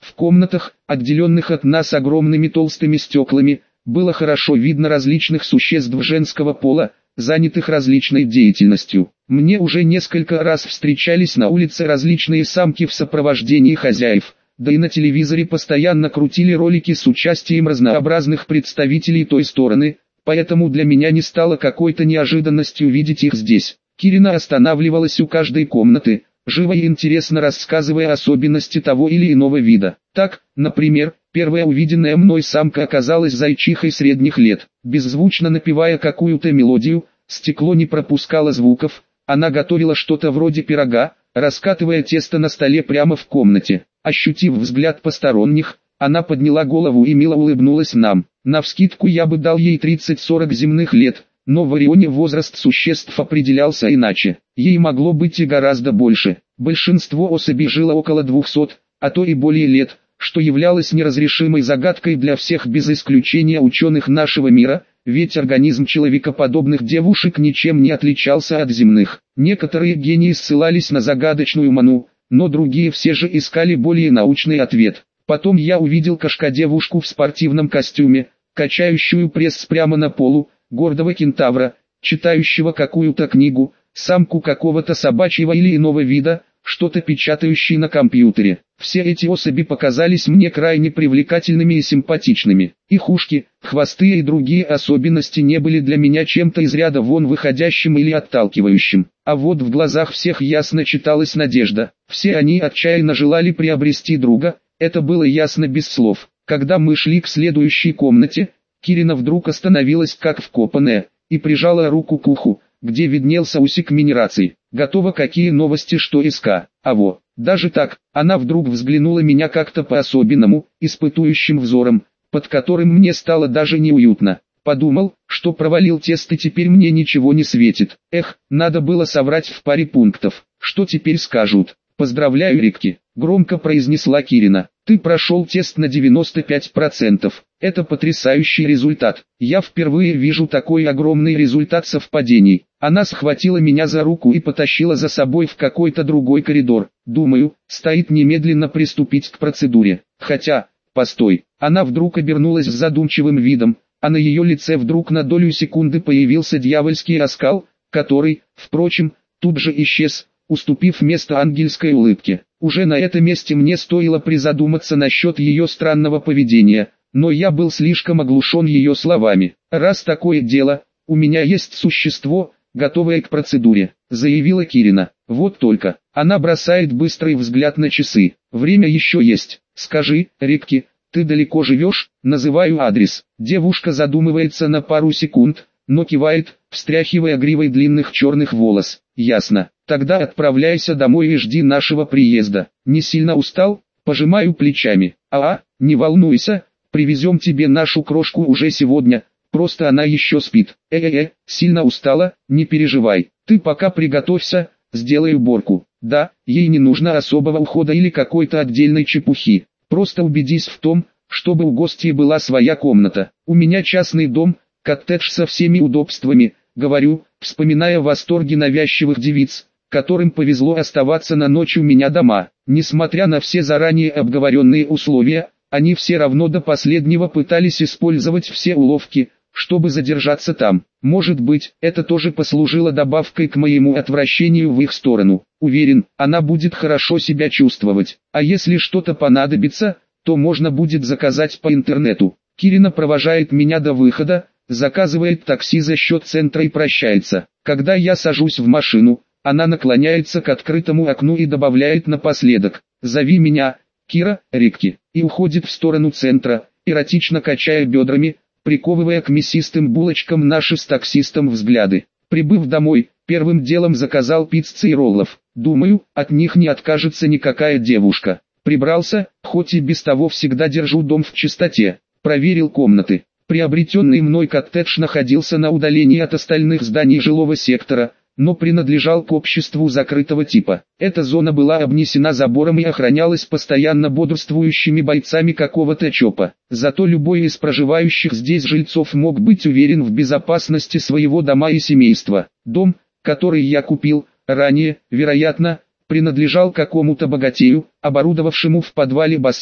В комнатах, отделенных от нас огромными толстыми стеклами, было хорошо видно различных существ женского пола, занятых различной деятельностью. Мне уже несколько раз встречались на улице различные самки в сопровождении хозяев, да и на телевизоре постоянно крутили ролики с участием разнообразных представителей той стороны, поэтому для меня не стало какой-то неожиданностью видеть их здесь. Кирина останавливалась у каждой комнаты, живо и интересно рассказывая особенности того или иного вида. Так, например, первая увиденная мной самка оказалась зайчихой средних лет. Беззвучно напевая какую-то мелодию, стекло не пропускало звуков, она готовила что-то вроде пирога, раскатывая тесто на столе прямо в комнате. Ощутив взгляд посторонних, она подняла голову и мило улыбнулась нам. Навскидку я бы дал ей тридцать-сорок земных лет, но в Орионе возраст существ определялся иначе. Ей могло быть и гораздо больше. Большинство особей жило около двухсот, а то и более лет, что являлось неразрешимой загадкой для всех без исключения ученых нашего мира, ведь организм человекоподобных девушек ничем не отличался от земных. Некоторые гении ссылались на загадочную ману, но другие все же искали более научный ответ. Потом я увидел кошка-девушку в спортивном костюме, качающую пресс прямо на полу, гордого кентавра, читающего какую-то книгу, самку какого-то собачьего или иного вида, что-то печатающий на компьютере. Все эти особи показались мне крайне привлекательными и симпатичными. Их ушки, хвосты и другие особенности не были для меня чем-то из ряда вон выходящим или отталкивающим. А вот в глазах всех ясно читалась надежда. Все они отчаянно желали приобрести друга, это было ясно без слов. Когда мы шли к следующей комнате, Кирина вдруг остановилась как вкопанная, и прижала руку к уху, где виднелся усик минерации. Готово, какие новости, что СК. А во, даже так, она вдруг взглянула меня как-то по-особенному, испытующим взором, под которым мне стало даже неуютно. Подумал, что провалил тест и теперь мне ничего не светит. Эх, надо было соврать в паре пунктов. Что теперь скажут? Поздравляю, Рикки, громко произнесла Кирина. Ты прошел тест на девяносто пять процентов. Это потрясающий результат. Я впервые вижу такой огромный результат совпадений. Она схватила меня за руку и потащила за собой в какой-то другой коридор. Думаю, стоит немедленно приступить к процедуре. Хотя, постой, она вдруг обернулась с задумчивым видом, а на ее лице вдруг на долю секунды появился дьявольский оскал, который, впрочем, тут же исчез, уступив место ангельской улыбке. Уже на этом месте мне стоило призадуматься насчет ее странного поведения, но я был слишком оглушен ее словами. «Раз такое дело, у меня есть существо, готовое к процедуре», — заявила Кирина. «Вот только». Она бросает быстрый взгляд на часы. «Время еще есть. Скажи, Рикки, ты далеко живешь?» Называю адрес. Девушка задумывается на пару секунд, но кивает, встряхивая гривой длинных черных волос. «Ясно. Тогда отправляйся домой и жди нашего приезда. Не сильно устал?» Пожимаю плечами. «А, не волнуйся, привезем тебе нашу крошку уже сегодня, просто она еще спит». «Э-э-э, сильно устала, не переживай. Ты пока приготовься, сделай уборку». «Да, ей не нужно особого ухода или какой-то отдельной чепухи. Просто убедись в том, чтобы у гостей была своя комната. У меня частный дом, коттедж со всеми удобствами», говорю, вспоминая восторги навязчивых девиц, которым повезло оставаться на ночь у меня дома. Несмотря на все заранее обговоренные условия, они все равно до последнего пытались использовать все уловки, чтобы задержаться там. Может быть, это тоже послужило добавкой к моему отвращению в их сторону. Уверен, она будет хорошо себя чувствовать. А если что-то понадобится, то можно будет заказать по интернету. Кирина провожает меня до выхода, заказывает такси за счет центра и прощается. Когда я сажусь в машину, она наклоняется к открытому окну и добавляет напоследок: «Зови меня, Кира, Рикки», и уходит в сторону центра, эротично качая бедрами, приковывая к мясистым булочкам наши с таксистом взгляды. Прибыв домой, первым делом заказал пиццы и роллов. Думаю, от них не откажется никакая девушка. Прибрался, хоть и без того всегда держу дом в чистоте. Проверил комнаты. Приобретенный мной коттедж находился на удалении от остальных зданий жилого сектора, но принадлежал к обществу закрытого типа. Эта зона была обнесена забором и охранялась постоянно бодрствующими бойцами какого-то ЧОПа. Зато любой из проживающих здесь жильцов мог быть уверен в безопасности своего дома и семейства. Дом, который я купил, ранее, вероятно, принадлежал какому-то богатею, оборудовавшему в подвале бассейн,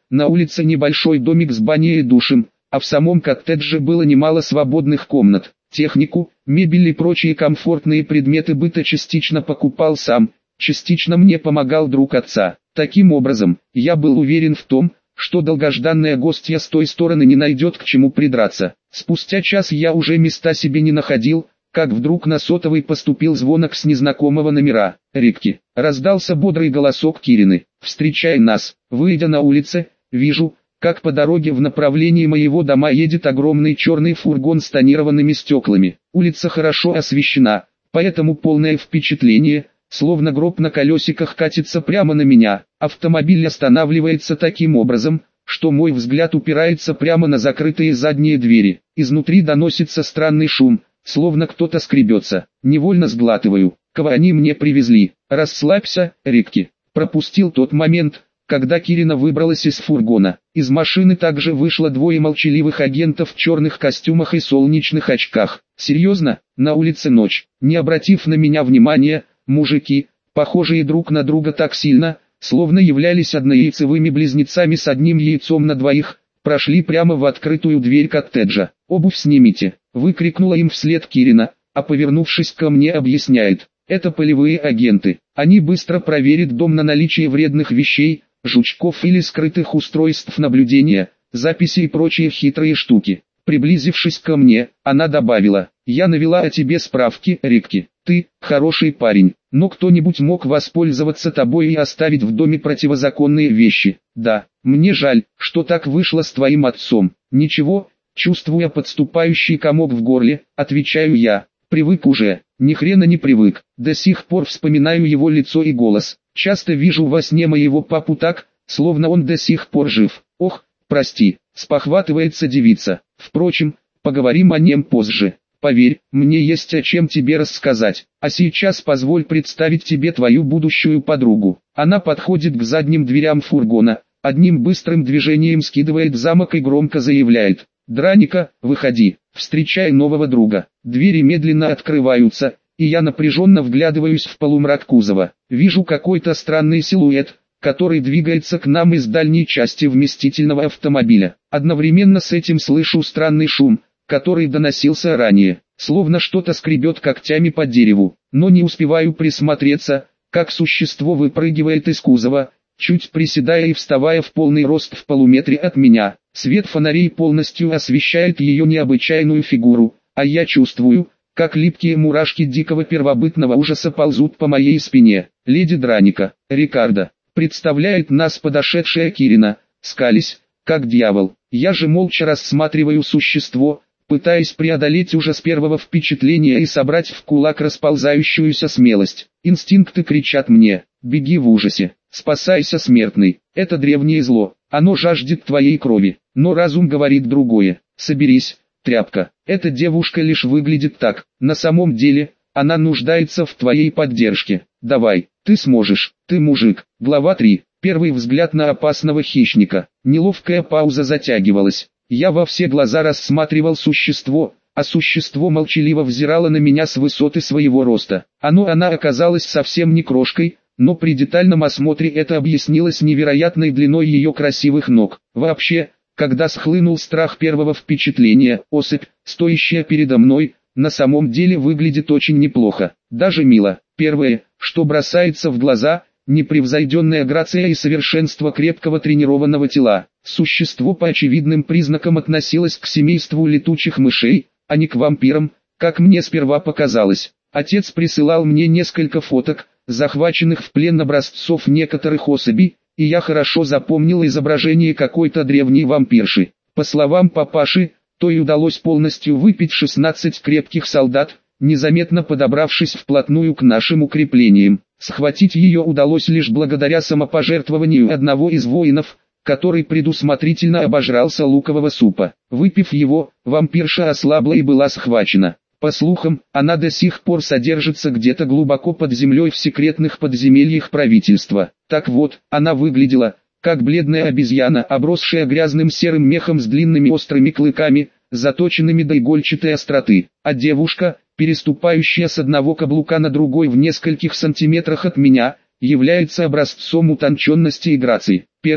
на улице небольшой домик с баней и душем, а в самом коттедже было немало свободных комнат. Технику, мебель и прочие комфортные предметы быта частично покупал сам, частично мне помогал друг отца. Таким образом, я был уверен в том, что долгожданная гостья с той стороны не найдет к чему придраться. Спустя час я уже места себе не находил, как вдруг на сотовый поступил звонок с незнакомого номера. «Рикки», — раздался бодрый голосок Кирины. «Встречай нас». Выйдя на улице, вижу, как по дороге в направлении моего дома едет огромный черный фургон с тонированными стеклами. Улица хорошо освещена, поэтому полное впечатление, словно гроб на колесиках катится прямо на меня. Автомобиль останавливается таким образом, что мой взгляд упирается прямо на закрытые задние двери. Изнутри доносится странный шум, словно кто-то скребется. Невольно сглатываю. Кого они мне привезли? «Расслабься, Рикки». Пропустил тот момент, когда Кирина выбралась из фургона. Из машины также вышло двое молчаливых агентов в черных костюмах и солнечных очках. Серьезно, на улице ночь. Не обратив на меня внимания, мужики, похожие друг на друга так сильно, словно являлись однояйцевыми близнецами с одним яйцом на двоих, прошли прямо в открытую дверь коттеджа. «Обувь снимите», — выкрикнула им вслед Кирина, а повернувшись ко мне объясняет. «Это полевые агенты. Они быстро проверят дом на наличие вредных вещей, жучков или скрытых устройств наблюдения, записи и прочие хитрые штуки». Приблизившись ко мне, она добавила: «Я навела о тебе справки, Рикки. Ты хороший парень, но кто-нибудь мог воспользоваться тобой и оставить в доме противозаконные вещи. Да, мне жаль, что так вышло с твоим отцом». «Ничего», чувствуя подступающий комок в горле, отвечаю я. «Привык уже». Ни хрена не привык. До сих пор вспоминаю его лицо и голос. Часто вижу во сне моего папу так, словно он до сих пор жив. «Ох, прости», спохватывается девица. «Впрочем, поговорим о нем позже. Поверь, мне есть о чем тебе рассказать. А сейчас позволь представить тебе твою будущую подругу». Она подходит к задним дверям фургона, одним быстрым движением скидывает замок и громко заявляет: «Драника, выходи, встречай нового друга». Двери медленно открываются, и я напряженно вглядываюсь в полумрак кузова. Вижу какой-то странный силуэт, который двигается к нам из дальней части вместительного автомобиля. Одновременно с этим слышу странный шум, который доносился ранее, словно что-то скребет когтями по дереву. Но не успеваю присмотреться, как существо выпрыгивает из кузова, чуть приседая и вставая в полный рост в полуметре от меня. Свет фонарей полностью освещает ее необычайную фигуру, а я чувствую, как липкие мурашки дикого первобытного ужаса ползут по моей спине. «Леди Драника, Рикардо», представляет нас подошедшая Кирина, скались, как дьявол. Я же молча рассматриваю существо, пытаясь преодолеть ужас первого впечатления и собрать в кулак расползающуюся смелость. Инстинкты кричат мне: «Беги в ужасе, спасайся, смертный, это древнее зло, оно жаждет твоей крови». Но разум говорит другое: «Соберись, тряпка, эта девушка лишь выглядит так, на самом деле, она нуждается в твоей поддержке. Давай, ты сможешь, ты мужик». Глава три. Первый взгляд на опасного хищника. Неловкая пауза затягивалась. Я во все глаза рассматривал существо, а существо молчаливо взирало на меня с высоты своего роста. Оно она оказалась совсем не крошкой, но при детальном осмотре это объяснилось невероятной длиной ее красивых ног. Вообще, когда схлынул страх первого впечатления, особь, стоящая передо мной, на самом деле выглядит очень неплохо, даже мило. Первое, что бросается в глаза – непревзойденная грация и совершенство крепкого тренированного тела. Существо по очевидным признакам относилось к семейству летучих мышей, а не к вампирам, как мне сперва показалось. Отец присылал мне несколько фоток, захваченных в плен образцов некоторых особей, и я хорошо запомнил изображение какой-то древней вампирши. По словам папаши, то и удалось полностью выпить шестнадцать крепких солдат, незаметно подобравшись вплотную к нашим укреплениям. Схватить ее удалось лишь благодаря самопожертвованию одного из воинов, который предусмотрительно обожрался лукового супа. Выпив его, вампирша ослабла и была схвачена. По слухам, она до сих пор содержится где-то глубоко под землей в секретных подземельях правительства. Так вот, она выглядела, как бледная обезьяна, обросшая грязным серым мехом с длинными острыми клыками, заточенными до игольчатой остроты. А девушка, переступающая с одного каблука на другой в нескольких сантиметрах от меня, является образцом утонченности и грации. Первое,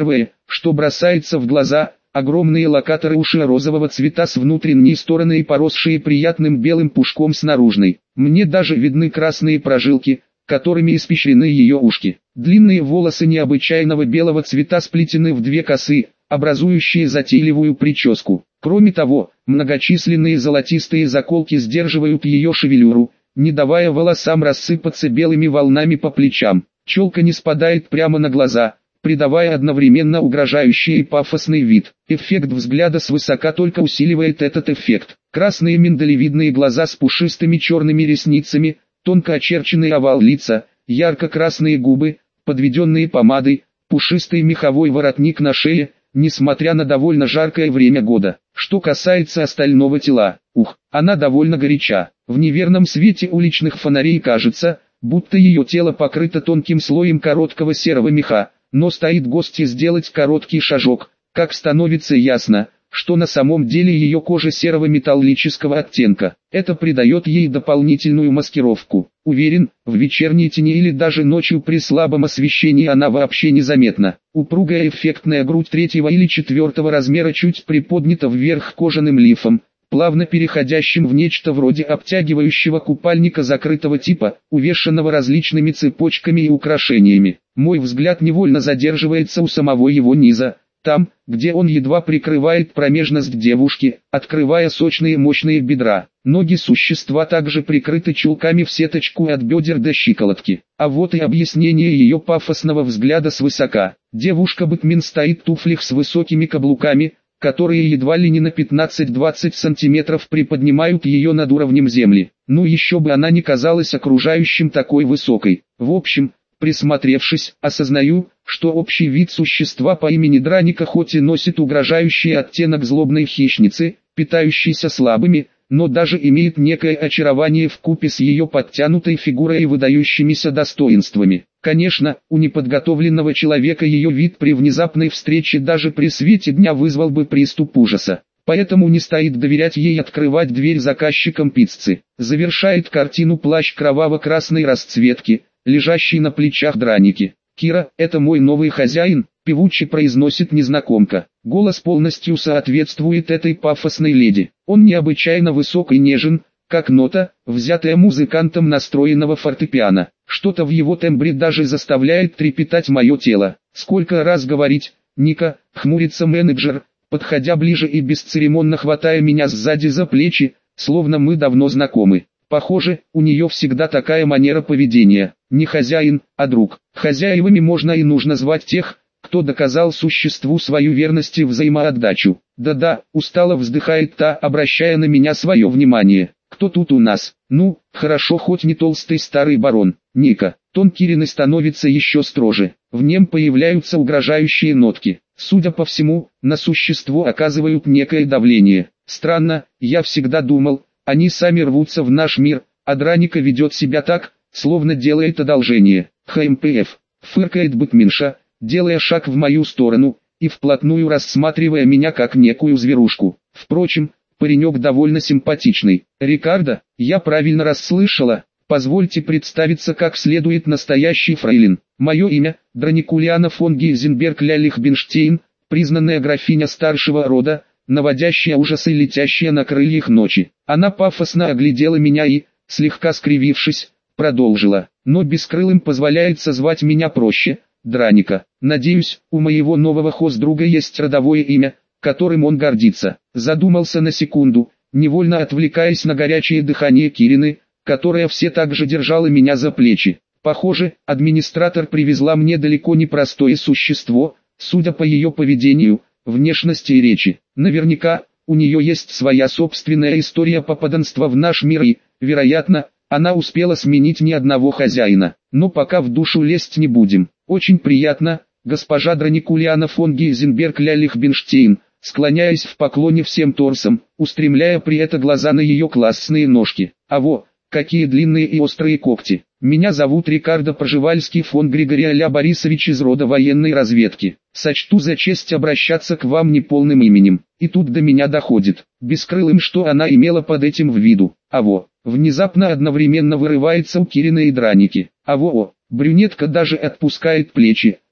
что бросается в глаза, огромные локаторы уши розового цвета с внутренней стороны и поросшие приятным белым пушком с наружной. Мне даже видны красные прожилки, которыми испещрены ее ушки. Длинные волосы необычайного белого цвета сплетены в две косы, образующие затейливую прическу. Кроме того, многочисленные золотистые заколки сдерживают ее шевелюру, не давая волосам рассыпаться белыми волнами по плечам. Челка не спадает прямо на глаза, придавая одновременно угрожающий и пафосный вид. Эффект взгляда свысока только усиливает этот эффект. Красные миндалевидные глаза с пушистыми черными ресницами, тонко очерченный овал лица, ярко-красные губы, подведенные помадой, пушистый меховой воротник на шее, несмотря на довольно жаркое время года. Что касается остального тела, ух, она довольно горяча. В неверном свете уличных фонарей кажется, будто ее тело покрыто тонким слоем короткого серого меха, но стоит гостья сделать короткий шажок, как становится ясно, что на самом деле ее кожа серого металлического оттенка. Это придает ей дополнительную маскировку. Уверен, в вечерней тени или даже ночью при слабом освещении она вообще незаметна. Упругая эффектная грудь третьего или четвертого размера чуть приподнята вверх кожаным лифом, плавно переходящим в нечто вроде обтягивающего купальника закрытого типа, увешанного различными цепочками и украшениями. Мой взгляд невольно задерживается у самого его низа, там, где он едва прикрывает промежность девушки, открывая сочные мощные бедра. Ноги существа также прикрыты чулками в сеточку от бедер до щиколотки. А вот и объяснение ее пафосного взгляда свысока. Девушка-бэтмен стоит в туфлях с высокими каблуками, которые едва ли не на пятнадцать-двадцать сантиметров приподнимают ее над уровнем земли. Ну еще бы она не казалась окружающим такой высокой. В общем, присмотревшись, осознаю, что общий вид существа по имени Драника хоть и носит угрожающий оттенок злобной хищницы, питающейся слабыми, но даже имеет некое очарование вкупе с ее подтянутой фигурой и выдающимися достоинствами. Конечно, у неподготовленного человека ее вид при внезапной встрече даже при свете дня вызвал бы приступ ужаса. Поэтому не стоит доверять ей открывать дверь заказчикам пиццы. Завершает картину плащ кроваво-красной расцветки, лежащий на плечах Драники. «Кира, это мой новый хозяин», — певуче произносит незнакомка. Голос полностью соответствует этой пафосной леди. Он необычайно высок и нежен, как нота, взятая музыкантом настроенного фортепиано. Что-то в его тембре даже заставляет трепетать мое тело. Сколько раз говорить, Ника, хмурится менеджер, подходя ближе и бесцеремонно хватая меня сзади за плечи, словно мы давно знакомы. Похоже, у нее всегда такая манера поведения. Не хозяин, а друг. Хозяевами можно и нужно звать тех, кто доказал существу свою верность и взаимоотдачу. Да-да, устало вздыхает та, обращая на меня свое внимание. Кто тут у нас? Ну, хорошо, хоть не толстый старый барон. Ника. Тон Кирины становится еще строже. В нем появляются угрожающие нотки. Судя по всему, на существо оказывают некое давление. Странно, я всегда думал, они сами рвутся в наш мир, а Драника ведет себя так, словно делает одолжение. ХМПФ. Фыркает бэтменша, делая шаг в мою сторону, и вплотную рассматривая меня как некую зверушку. Впрочем, паренек довольно симпатичный. Рикардо, я правильно расслышала, позвольте представиться как следует настоящий фрейлин. Мое имя, Драникулиана фон Гейзенберг ля Лихбенштейн, признанная графиня старшего рода, наводящая ужасы, летящая на крыльях ночи. Она пафосно оглядела меня и, слегка скривившись, продолжила. Но бескрылым позволяется звать меня проще, Драника. Надеюсь, у моего нового хост-друга есть родовое имя, которым он гордится. Задумался на секунду, невольно отвлекаясь на горячее дыхание Кирины, которая все так же держала меня за плечи. Похоже, администратор привезла мне далеко не простое существо, судя по ее поведению, внешности и речи. Наверняка, у нее есть своя собственная история попаданства в наш мир и, вероятно, она успела сменить ни одного хозяина. Но пока в душу лезть не будем. Очень приятно, госпожа Драникулиана фон Гейзенберг ля Лихбенштейн, склоняясь в поклоне всем торсом, устремляя при этом глаза на ее классные ножки. А во, какие длинные и острые когти. Меня зовут Рикардо Пржевальский фон Григорий ля Борисович из рода военной разведки. Сочту за честь обращаться к вам неполным именем. И тут до меня доходит, бескрылым, что она имела под этим в виду. А во, внезапно одновременно вырывается у Кирины и Драники. А во, брюнетка даже отпускает плечи,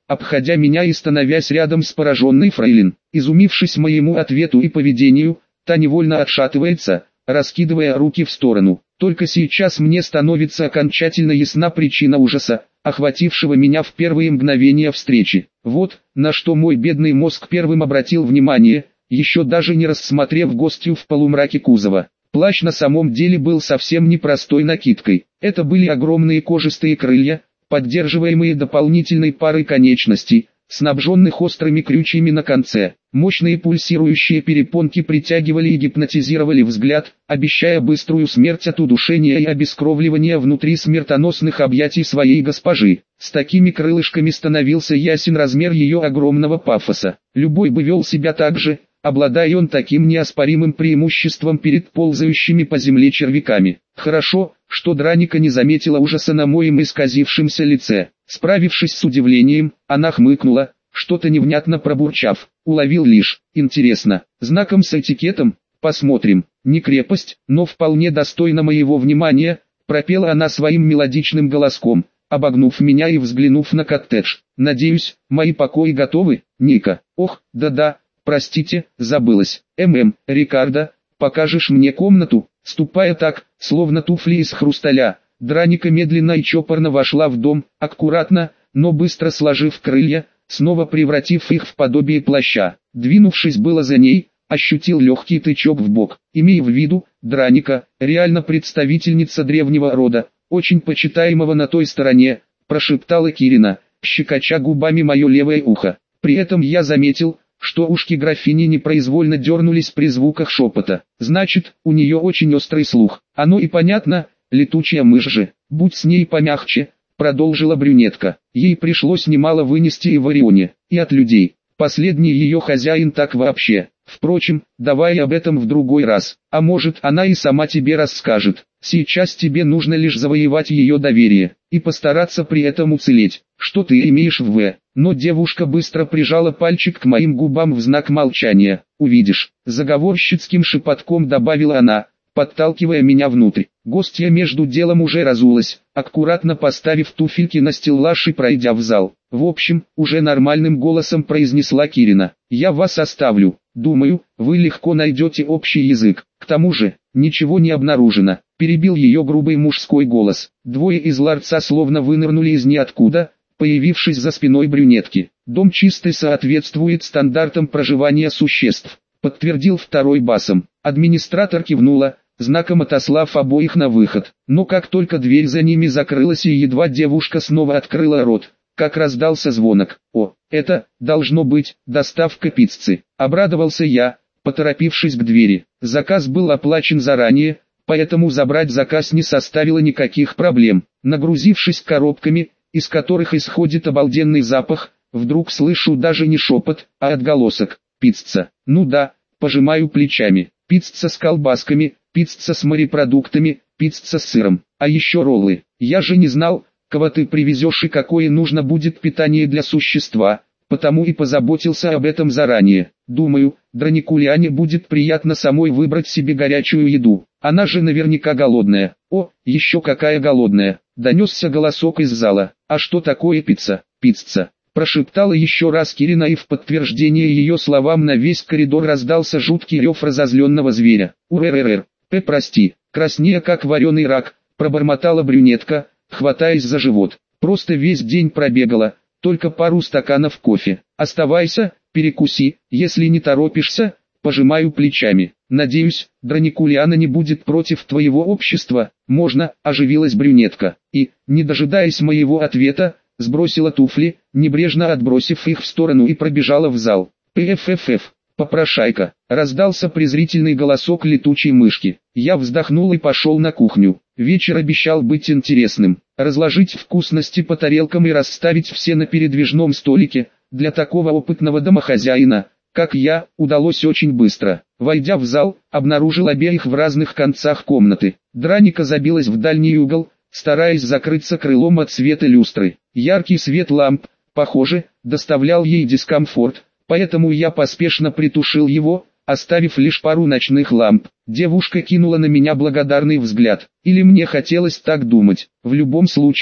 обходя меня и становясь рядом с пораженной фрейлин. Изумившись моему ответу и поведению, та невольно отшатывается, раскидывая руки в сторону. Только сейчас мне становится окончательно ясна причина ужаса, охватившего меня в первые мгновения встречи. Вот, на что мой бедный мозг первым обратил внимание, еще даже не рассмотрев гостью в полумраке кузова. Плащ на самом деле был совсем непростой накидкой. Это были огромные кожистые крылья, поддерживаемые дополнительной парой конечностей, снабженных острыми крючьями на конце. Мощные пульсирующие перепонки притягивали и гипнотизировали взгляд, обещая быструю смерть от удушения и обескровливания внутри смертоносных объятий своей госпожи. С такими крылышками становился ясен размер ее огромного пафоса. Любой бы вел себя так же, обладая он таким неоспоримым преимуществом перед ползающими по земле червяками. Хорошо, что Драника не заметила ужаса на моем исказившемся лице. Справившись с удивлением, она хмыкнула, что-то невнятно пробурчав. Уловил лишь, интересно, знаком с этикетом, посмотрим. Не крепость, но вполне достойна моего внимания, пропела она своим мелодичным голоском, обогнув меня и взглянув на коттедж. Надеюсь, мои покои готовы, Ника? Ох, да-да, простите, забылась. ММ, Рикардо, покажешь мне комнату? Ступая так, словно туфли из хрусталя, Драника медленно и чопорно вошла в дом, аккуратно, но быстро сложив крылья, снова превратив их в подобие плаща. Двинувшись было за ней, ощутил легкий тычок в бок. Имея в виду, Драника, реально представительница древнего рода, очень почитаемого на той стороне, прошептала Кирина, щекоча губами мое левое ухо. При этом я заметил, что ушки графини непроизвольно дернулись при звуках шепота. Значит, у нее очень острый слух. Оно и понятно, летучая мышь же. Будь с ней помягче, продолжила брюнетка. Ей пришлось немало вынести и в Орионе, и от людей. Последний ее хозяин так вообще. Впрочем, давай об этом в другой раз. А может, она и сама тебе расскажет. Сейчас тебе нужно лишь завоевать ее доверие, и постараться при этом уцелеть. Что ты имеешь в виду? Но девушка быстро прижала пальчик к моим губам в знак молчания. Увидишь, заговорщицким шепотком добавила она, подталкивая меня внутрь. Гостья между делом уже разулась, аккуратно поставив туфельки на стеллаж и пройдя в зал. В общем, уже нормальным голосом произнесла Кирина. Я вас оставлю. Думаю, вы легко найдете общий язык. К тому же, ничего не обнаружено. Перебил ее грубый мужской голос. Двое из ларца словно вынырнули из ниоткуда, появившись за спиной брюнетки. Дом чистый соответствует стандартам проживания существ, подтвердил второй басом. Администратор кивнула, знаком отослав обоих на выход. Но как только дверь за ними закрылась и едва девушка снова открыла рот, как раздался звонок. О, это, должно быть, доставка пиццы. Обрадовался я, поторопившись к двери. Заказ был оплачен заранее, поэтому забрать заказ не составило никаких проблем. Нагрузившись коробками, из которых исходит обалденный запах, вдруг слышу даже не шепот, а отголосок. Пицца. Ну да, пожимаю плечами. Пицца с колбасками, пицца с морепродуктами, пицца с сыром. А еще роллы. Я же не знал, кого ты привезешь и какое нужно будет питание для существа, потому и позаботился об этом заранее. Думаю, Драникулиане будет приятно самой выбрать себе горячую еду. Она же наверняка голодная. О, еще какая голодная. Донесся голосок из зала. А что такое пицца? Пицца. Прошептала еще раз Кирина, и в подтверждение ее словам на весь коридор раздался жуткий рев разозленного зверя. Уррррр. П, прости. Краснея как вареный рак, пробормотала брюнетка, хватаясь за живот. Просто весь день пробегала, только пару стаканов кофе. Оставайся, перекуси, если не торопишься. Пожимаю плечами. Надеюсь, Драникулиана не будет против твоего общества. Можно, оживилась брюнетка. И, не дожидаясь моего ответа, сбросила туфли, небрежно отбросив их в сторону, и пробежала в зал. Пффф, попрошайка. Раздался презрительный голосок летучей мышки. Я вздохнул и пошел на кухню. Вечер обещал быть интересным. Разложить вкусности по тарелкам и расставить все на передвижном столике, для такого опытного домохозяина, как я, удалось очень быстро. Войдя в зал, обнаружил обеих в разных концах комнаты. Драника забилась в дальний угол, стараясь закрыться крылом от света люстры. Яркий свет ламп, похоже, доставлял ей дискомфорт, поэтому я поспешно притушил его, оставив лишь пару ночных ламп. Девушка кинула на меня благодарный взгляд. Или мне хотелось так думать. В любом случае,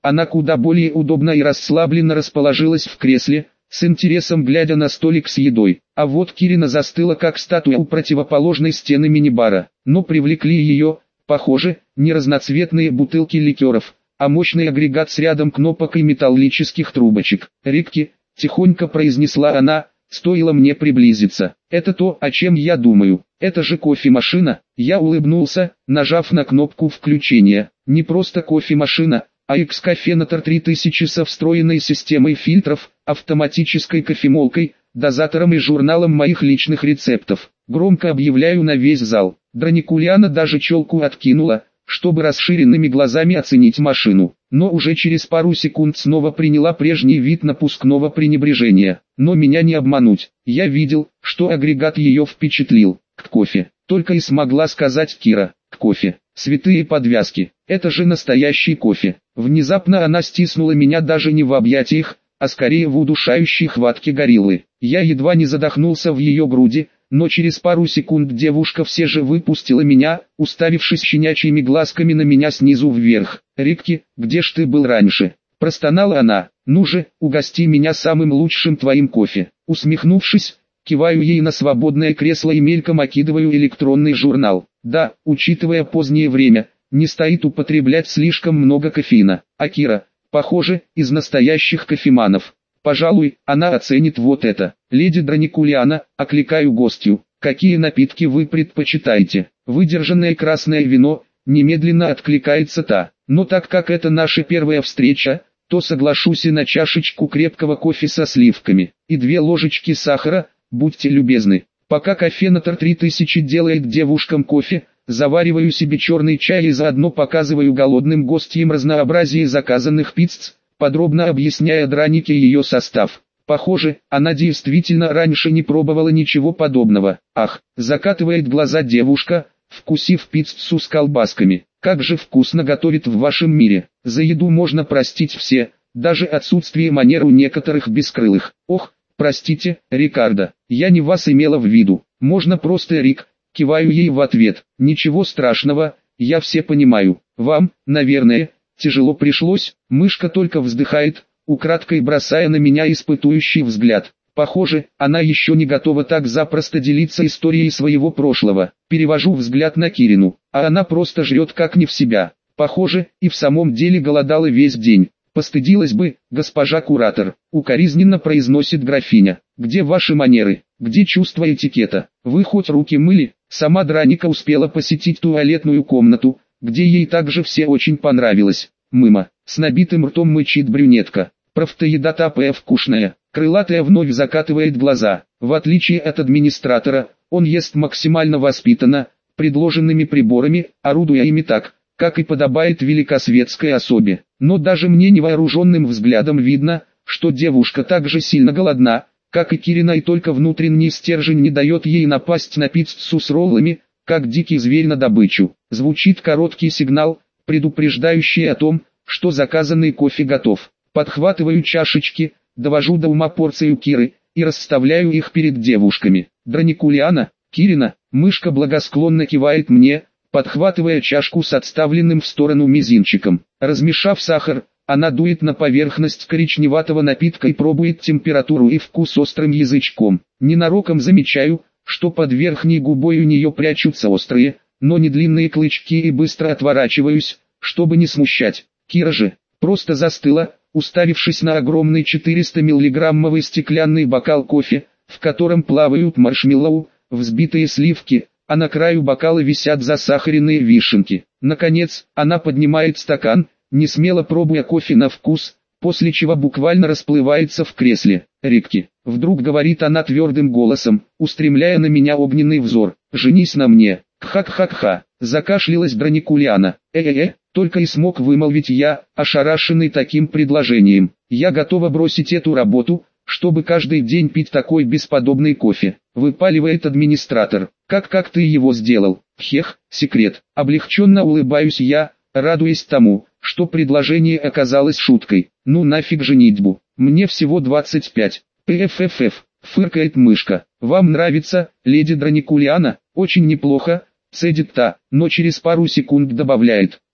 Она куда более удобно и расслабленно расположилась в кресле, с интересом глядя на столик с едой. А вот Кирина застыла как статуя у противоположной стены мини-бара. Но привлекли ее, похоже, не разноцветные бутылки ликеров, а мощный агрегат с рядом кнопок и металлических трубочек. «Рикки», — тихонько произнесла она, стоило мне приблизиться. «Это то, о чем я думаю. Это же кофемашина». Я улыбнулся, нажав на кнопку включения. Не просто кофемашина, а X-Caffeinator три тысячи со встроенной системой фильтров, автоматической кофемолкой, дозатором и журналом моих личных рецептов. Громко объявляю на весь зал. Драникулиана даже челку откинула, чтобы расширенными глазами оценить машину. Но уже через пару секунд снова приняла прежний вид напускного пренебрежения. Но меня не обмануть. Я видел, что агрегат ее впечатлил. К кофе. Только и смогла сказать Кира. К кофе. Святые подвязки. Это же настоящий кофе. Внезапно она стиснула меня даже не в объятиях, а скорее в удушающей хватке гориллы. Я едва не задохнулся в ее груди, но через пару секунд девушка все же выпустила меня, уставившись щенячьими глазками на меня снизу вверх. «Рикки, где ж ты был раньше?» Простонала она. «Ну же, угости меня самым лучшим твоим кофе». Усмехнувшись, киваю ей на свободное кресло и мельком окидываю электронный журнал. Да, учитывая позднее время, не стоит употреблять слишком много кофеина. А Кира, похоже, из настоящих кофеманов. Пожалуй, она оценит вот это. «Леди Драникулиана», окликаю гостью, «какие напитки вы предпочитаете?» «Выдержанное красное вино», немедленно откликается та. «Но так как это наша первая встреча, то соглашусь и на чашечку крепкого кофе со сливками. И две ложечки сахара, будьте любезны». Пока Caffeinator три тысячи делает девушкам кофе, завариваю себе черный чай и заодно показываю голодным гостям разнообразие заказанных пиц, подробно объясняя Дранике ее состав. Похоже, она действительно раньше не пробовала ничего подобного. «Ах», закатывает глаза девушка, вкусив пиццу с колбасками. «Как же вкусно готовит в вашем мире. За еду можно простить все, даже отсутствие манер у некоторых бескрылых». «Ох, простите, Рикардо, я не вас имела в виду. Можно просто Рик», киваю ей в ответ. «Ничего страшного, я все понимаю. Вам, наверное, тяжело пришлось». Мышка только вздыхает, украдкой бросая на меня испытующий взгляд. Похоже, она еще не готова так запросто делиться историей своего прошлого. Перевожу взгляд на Кирину, а она просто жрет как не в себя. Похоже, и в самом деле голодала весь день. «Постыдилась бы, госпожа куратор», — укоризненно произносит графиня. «Где ваши манеры? Где чувство этикета? Вы хоть руки мыли?» Сама Драника успела посетить туалетную комнату, где ей также все очень понравилось. «Мыма», — с набитым ртом мычит брюнетка. «Правда еда такая вкусная». Крылатая вновь закатывает глаза. В отличие от администратора, он ест максимально воспитанно, предложенными приборами, орудуя ими так, как и подобает великосветской особе. Но даже мне невооруженным взглядом видно, что девушка так же сильно голодна, как и Кирина, и только внутренний стержень не дает ей напасть на пиццу с роллами, как дикий зверь на добычу. Звучит короткий сигнал, предупреждающий о том, что заказанный кофе готов. Подхватываю чашечки, довожу до ума порцию Киры и расставляю их перед девушками. Драникулиана, Кирина, мышка благосклонно кивает мне, подхватывая чашку с отставленным в сторону мизинчиком. Размешав сахар, она дует на поверхность коричневатого напитка и пробует температуру и вкус острым язычком. Ненароком замечаю, что под верхней губой у нее прячутся острые, но не длинные клычки, и быстро отворачиваюсь, чтобы не смущать. Кира же просто застыла, уставившись на огромный четыреста миллиграммовый стеклянный бокал кофе, в котором плавают маршмеллоу, взбитые сливки, а на краю бокала висят засахаренные вишенки. Наконец, она поднимает стакан, не смело пробуя кофе на вкус, после чего буквально расплывается в кресле. «Рикки», — вдруг говорит она твердым голосом, устремляя на меня огненный взор, «женись на мне». «Кха-кха-кха», — закашлялась Драникулиана. «Э-э-э», только и смог вымолвить я, ошарашенный таким предложением. «Я готова бросить эту работу, чтобы каждый день пить такой бесподобный кофе», — выпаливает администратор. «Как как ты его сделал?» «Хех, секрет». Облегченно улыбаюсь я, радуясь тому, что предложение оказалось шуткой. «Ну нафиг женитьбу, мне всего двадцать пять. Пффф, фыркает мышка. «Вам нравится, леди Драникулиана?» «Очень неплохо», цедит та, но через пару секунд добавляет.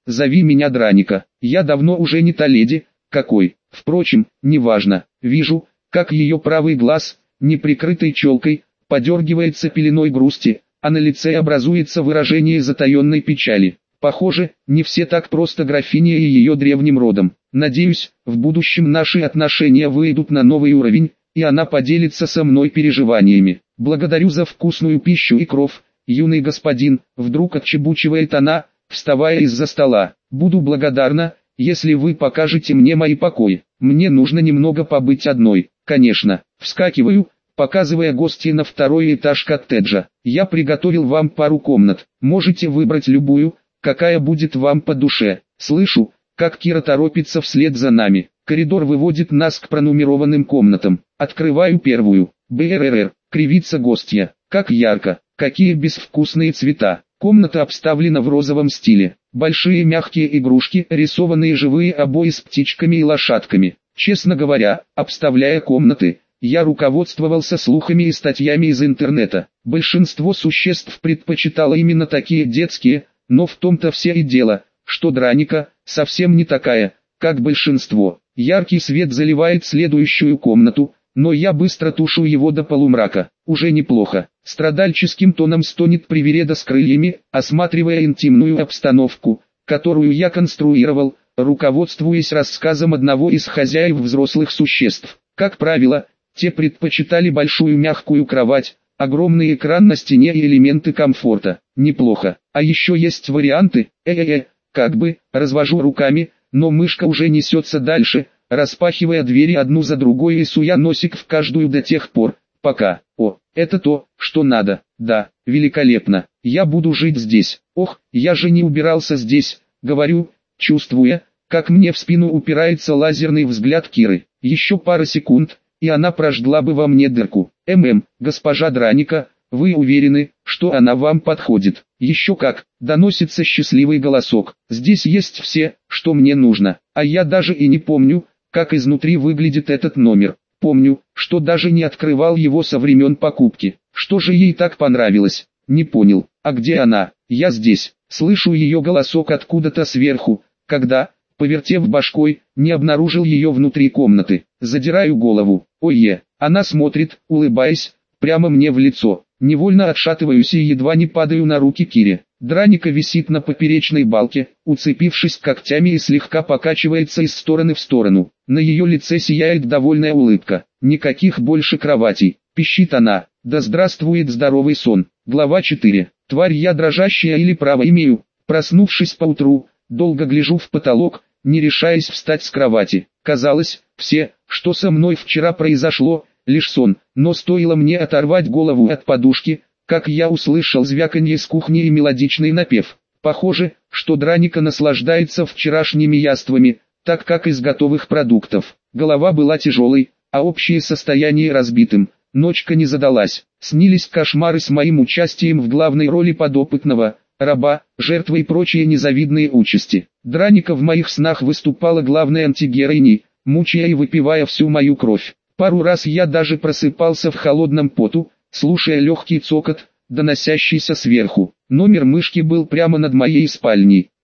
зови меня Драника. Я давно уже не та леди, какой. Впрочем, неважно. Вижу, как ее правый глаз, неприкрытой челкой, подергивается пеленой грусти, а на лице образуется выражение затаенной печали. Похоже, не все так просто графиня и ее древним родом. Надеюсь, в будущем наши отношения выйдут на новый уровень, и она поделится со мной переживаниями. Благодарю за вкусную пищу и кров, юный господин, вдруг отчебучивает она, вставая из-за стола. Буду благодарна, если вы покажете мне мои покои. Мне нужно немного побыть одной. Конечно, вскакиваю, показывая гостей на второй этаж коттеджа. Я приготовил вам пару комнат. Можете выбрать любую, какая будет вам по душе. Слышу, как Кира торопится вслед за нами. Коридор выводит нас к пронумерованным комнатам. Открываю первую. БРР. Кривится гостья. Как ярко. Какие безвкусные цвета. Комната обставлена в розовом стиле. Большие мягкие игрушки, рисованные живые обои с птичками и лошадками. Честно говоря, обставляя комнаты, я руководствовался слухами и статьями из интернета. Большинство существ предпочитало именно такие детские, но в том-то все и дело, что Драника совсем не такая, как большинство. Яркий свет заливает следующую комнату, но я быстро тушу его до полумрака. Уже неплохо. Страдальческим тоном стонет привереда с крыльями, осматривая интимную обстановку, которую я конструировал, руководствуясь рассказом одного из хозяев взрослых существ. Как правило, те предпочитали большую мягкую кровать, огромный экран на стене и элементы комфорта. Неплохо. А еще есть варианты, э-э-э, как бы, развожу руками, но мышка уже несется дальше, распахивая двери одну за другой и суя носик в каждую до тех пор, пока, о, это то, что надо, да, великолепно, я буду жить здесь. Ох, я же не убирался здесь, говорю, чувствуя, как мне в спину упирается лазерный взгляд Киры. Еще пара секунд, и она прожгла бы во мне дырку. ММ, госпожа Драника, вы уверены, что она вам подходит? Еще как, доносится счастливый голосок. Здесь есть все, что мне нужно, а я даже и не помню, как изнутри выглядит этот номер. Помню, что даже не открывал его со времен покупки. Что же ей так понравилось? Не понял. А где она? Я здесь. Слышу ее голосок откуда-то сверху, когда, повертев башкой, не обнаружил ее внутри комнаты. Задираю голову. Ой-е, она смотрит, улыбаясь, прямо мне в лицо. Невольно отшатываюсь и едва не падаю на руки Кире. Драника висит на поперечной балке, уцепившись когтями и слегка покачивается из стороны в сторону. На ее лице сияет довольная улыбка. Никаких больше кроватей, пищит она. Да здравствует здоровый сон. Глава четыре. Тварь я дрожащая или право имею. Проснувшись поутру, долго гляжу в потолок, не решаясь встать с кровати. Казалось, все, что со мной вчера произошло, лишь сон, но стоило мне оторвать голову от подушки, как я услышал звяканье с кухни и мелодичный напев. Похоже, что Драника наслаждается вчерашними яствами, так как из готовых продуктов. Голова была тяжелой, а общее состояние разбитым. Ночка не задалась. Снились кошмары с моим участием в главной роли подопытного раба, жертвы и прочие незавидные участи. Драника в моих снах выступала главной антигероиней, мучая и выпивая всю мою кровь. Пару раз я даже просыпался в холодном поту, слушая легкий цокот, доносящийся сверху. Номер мышки был прямо над моей спальней.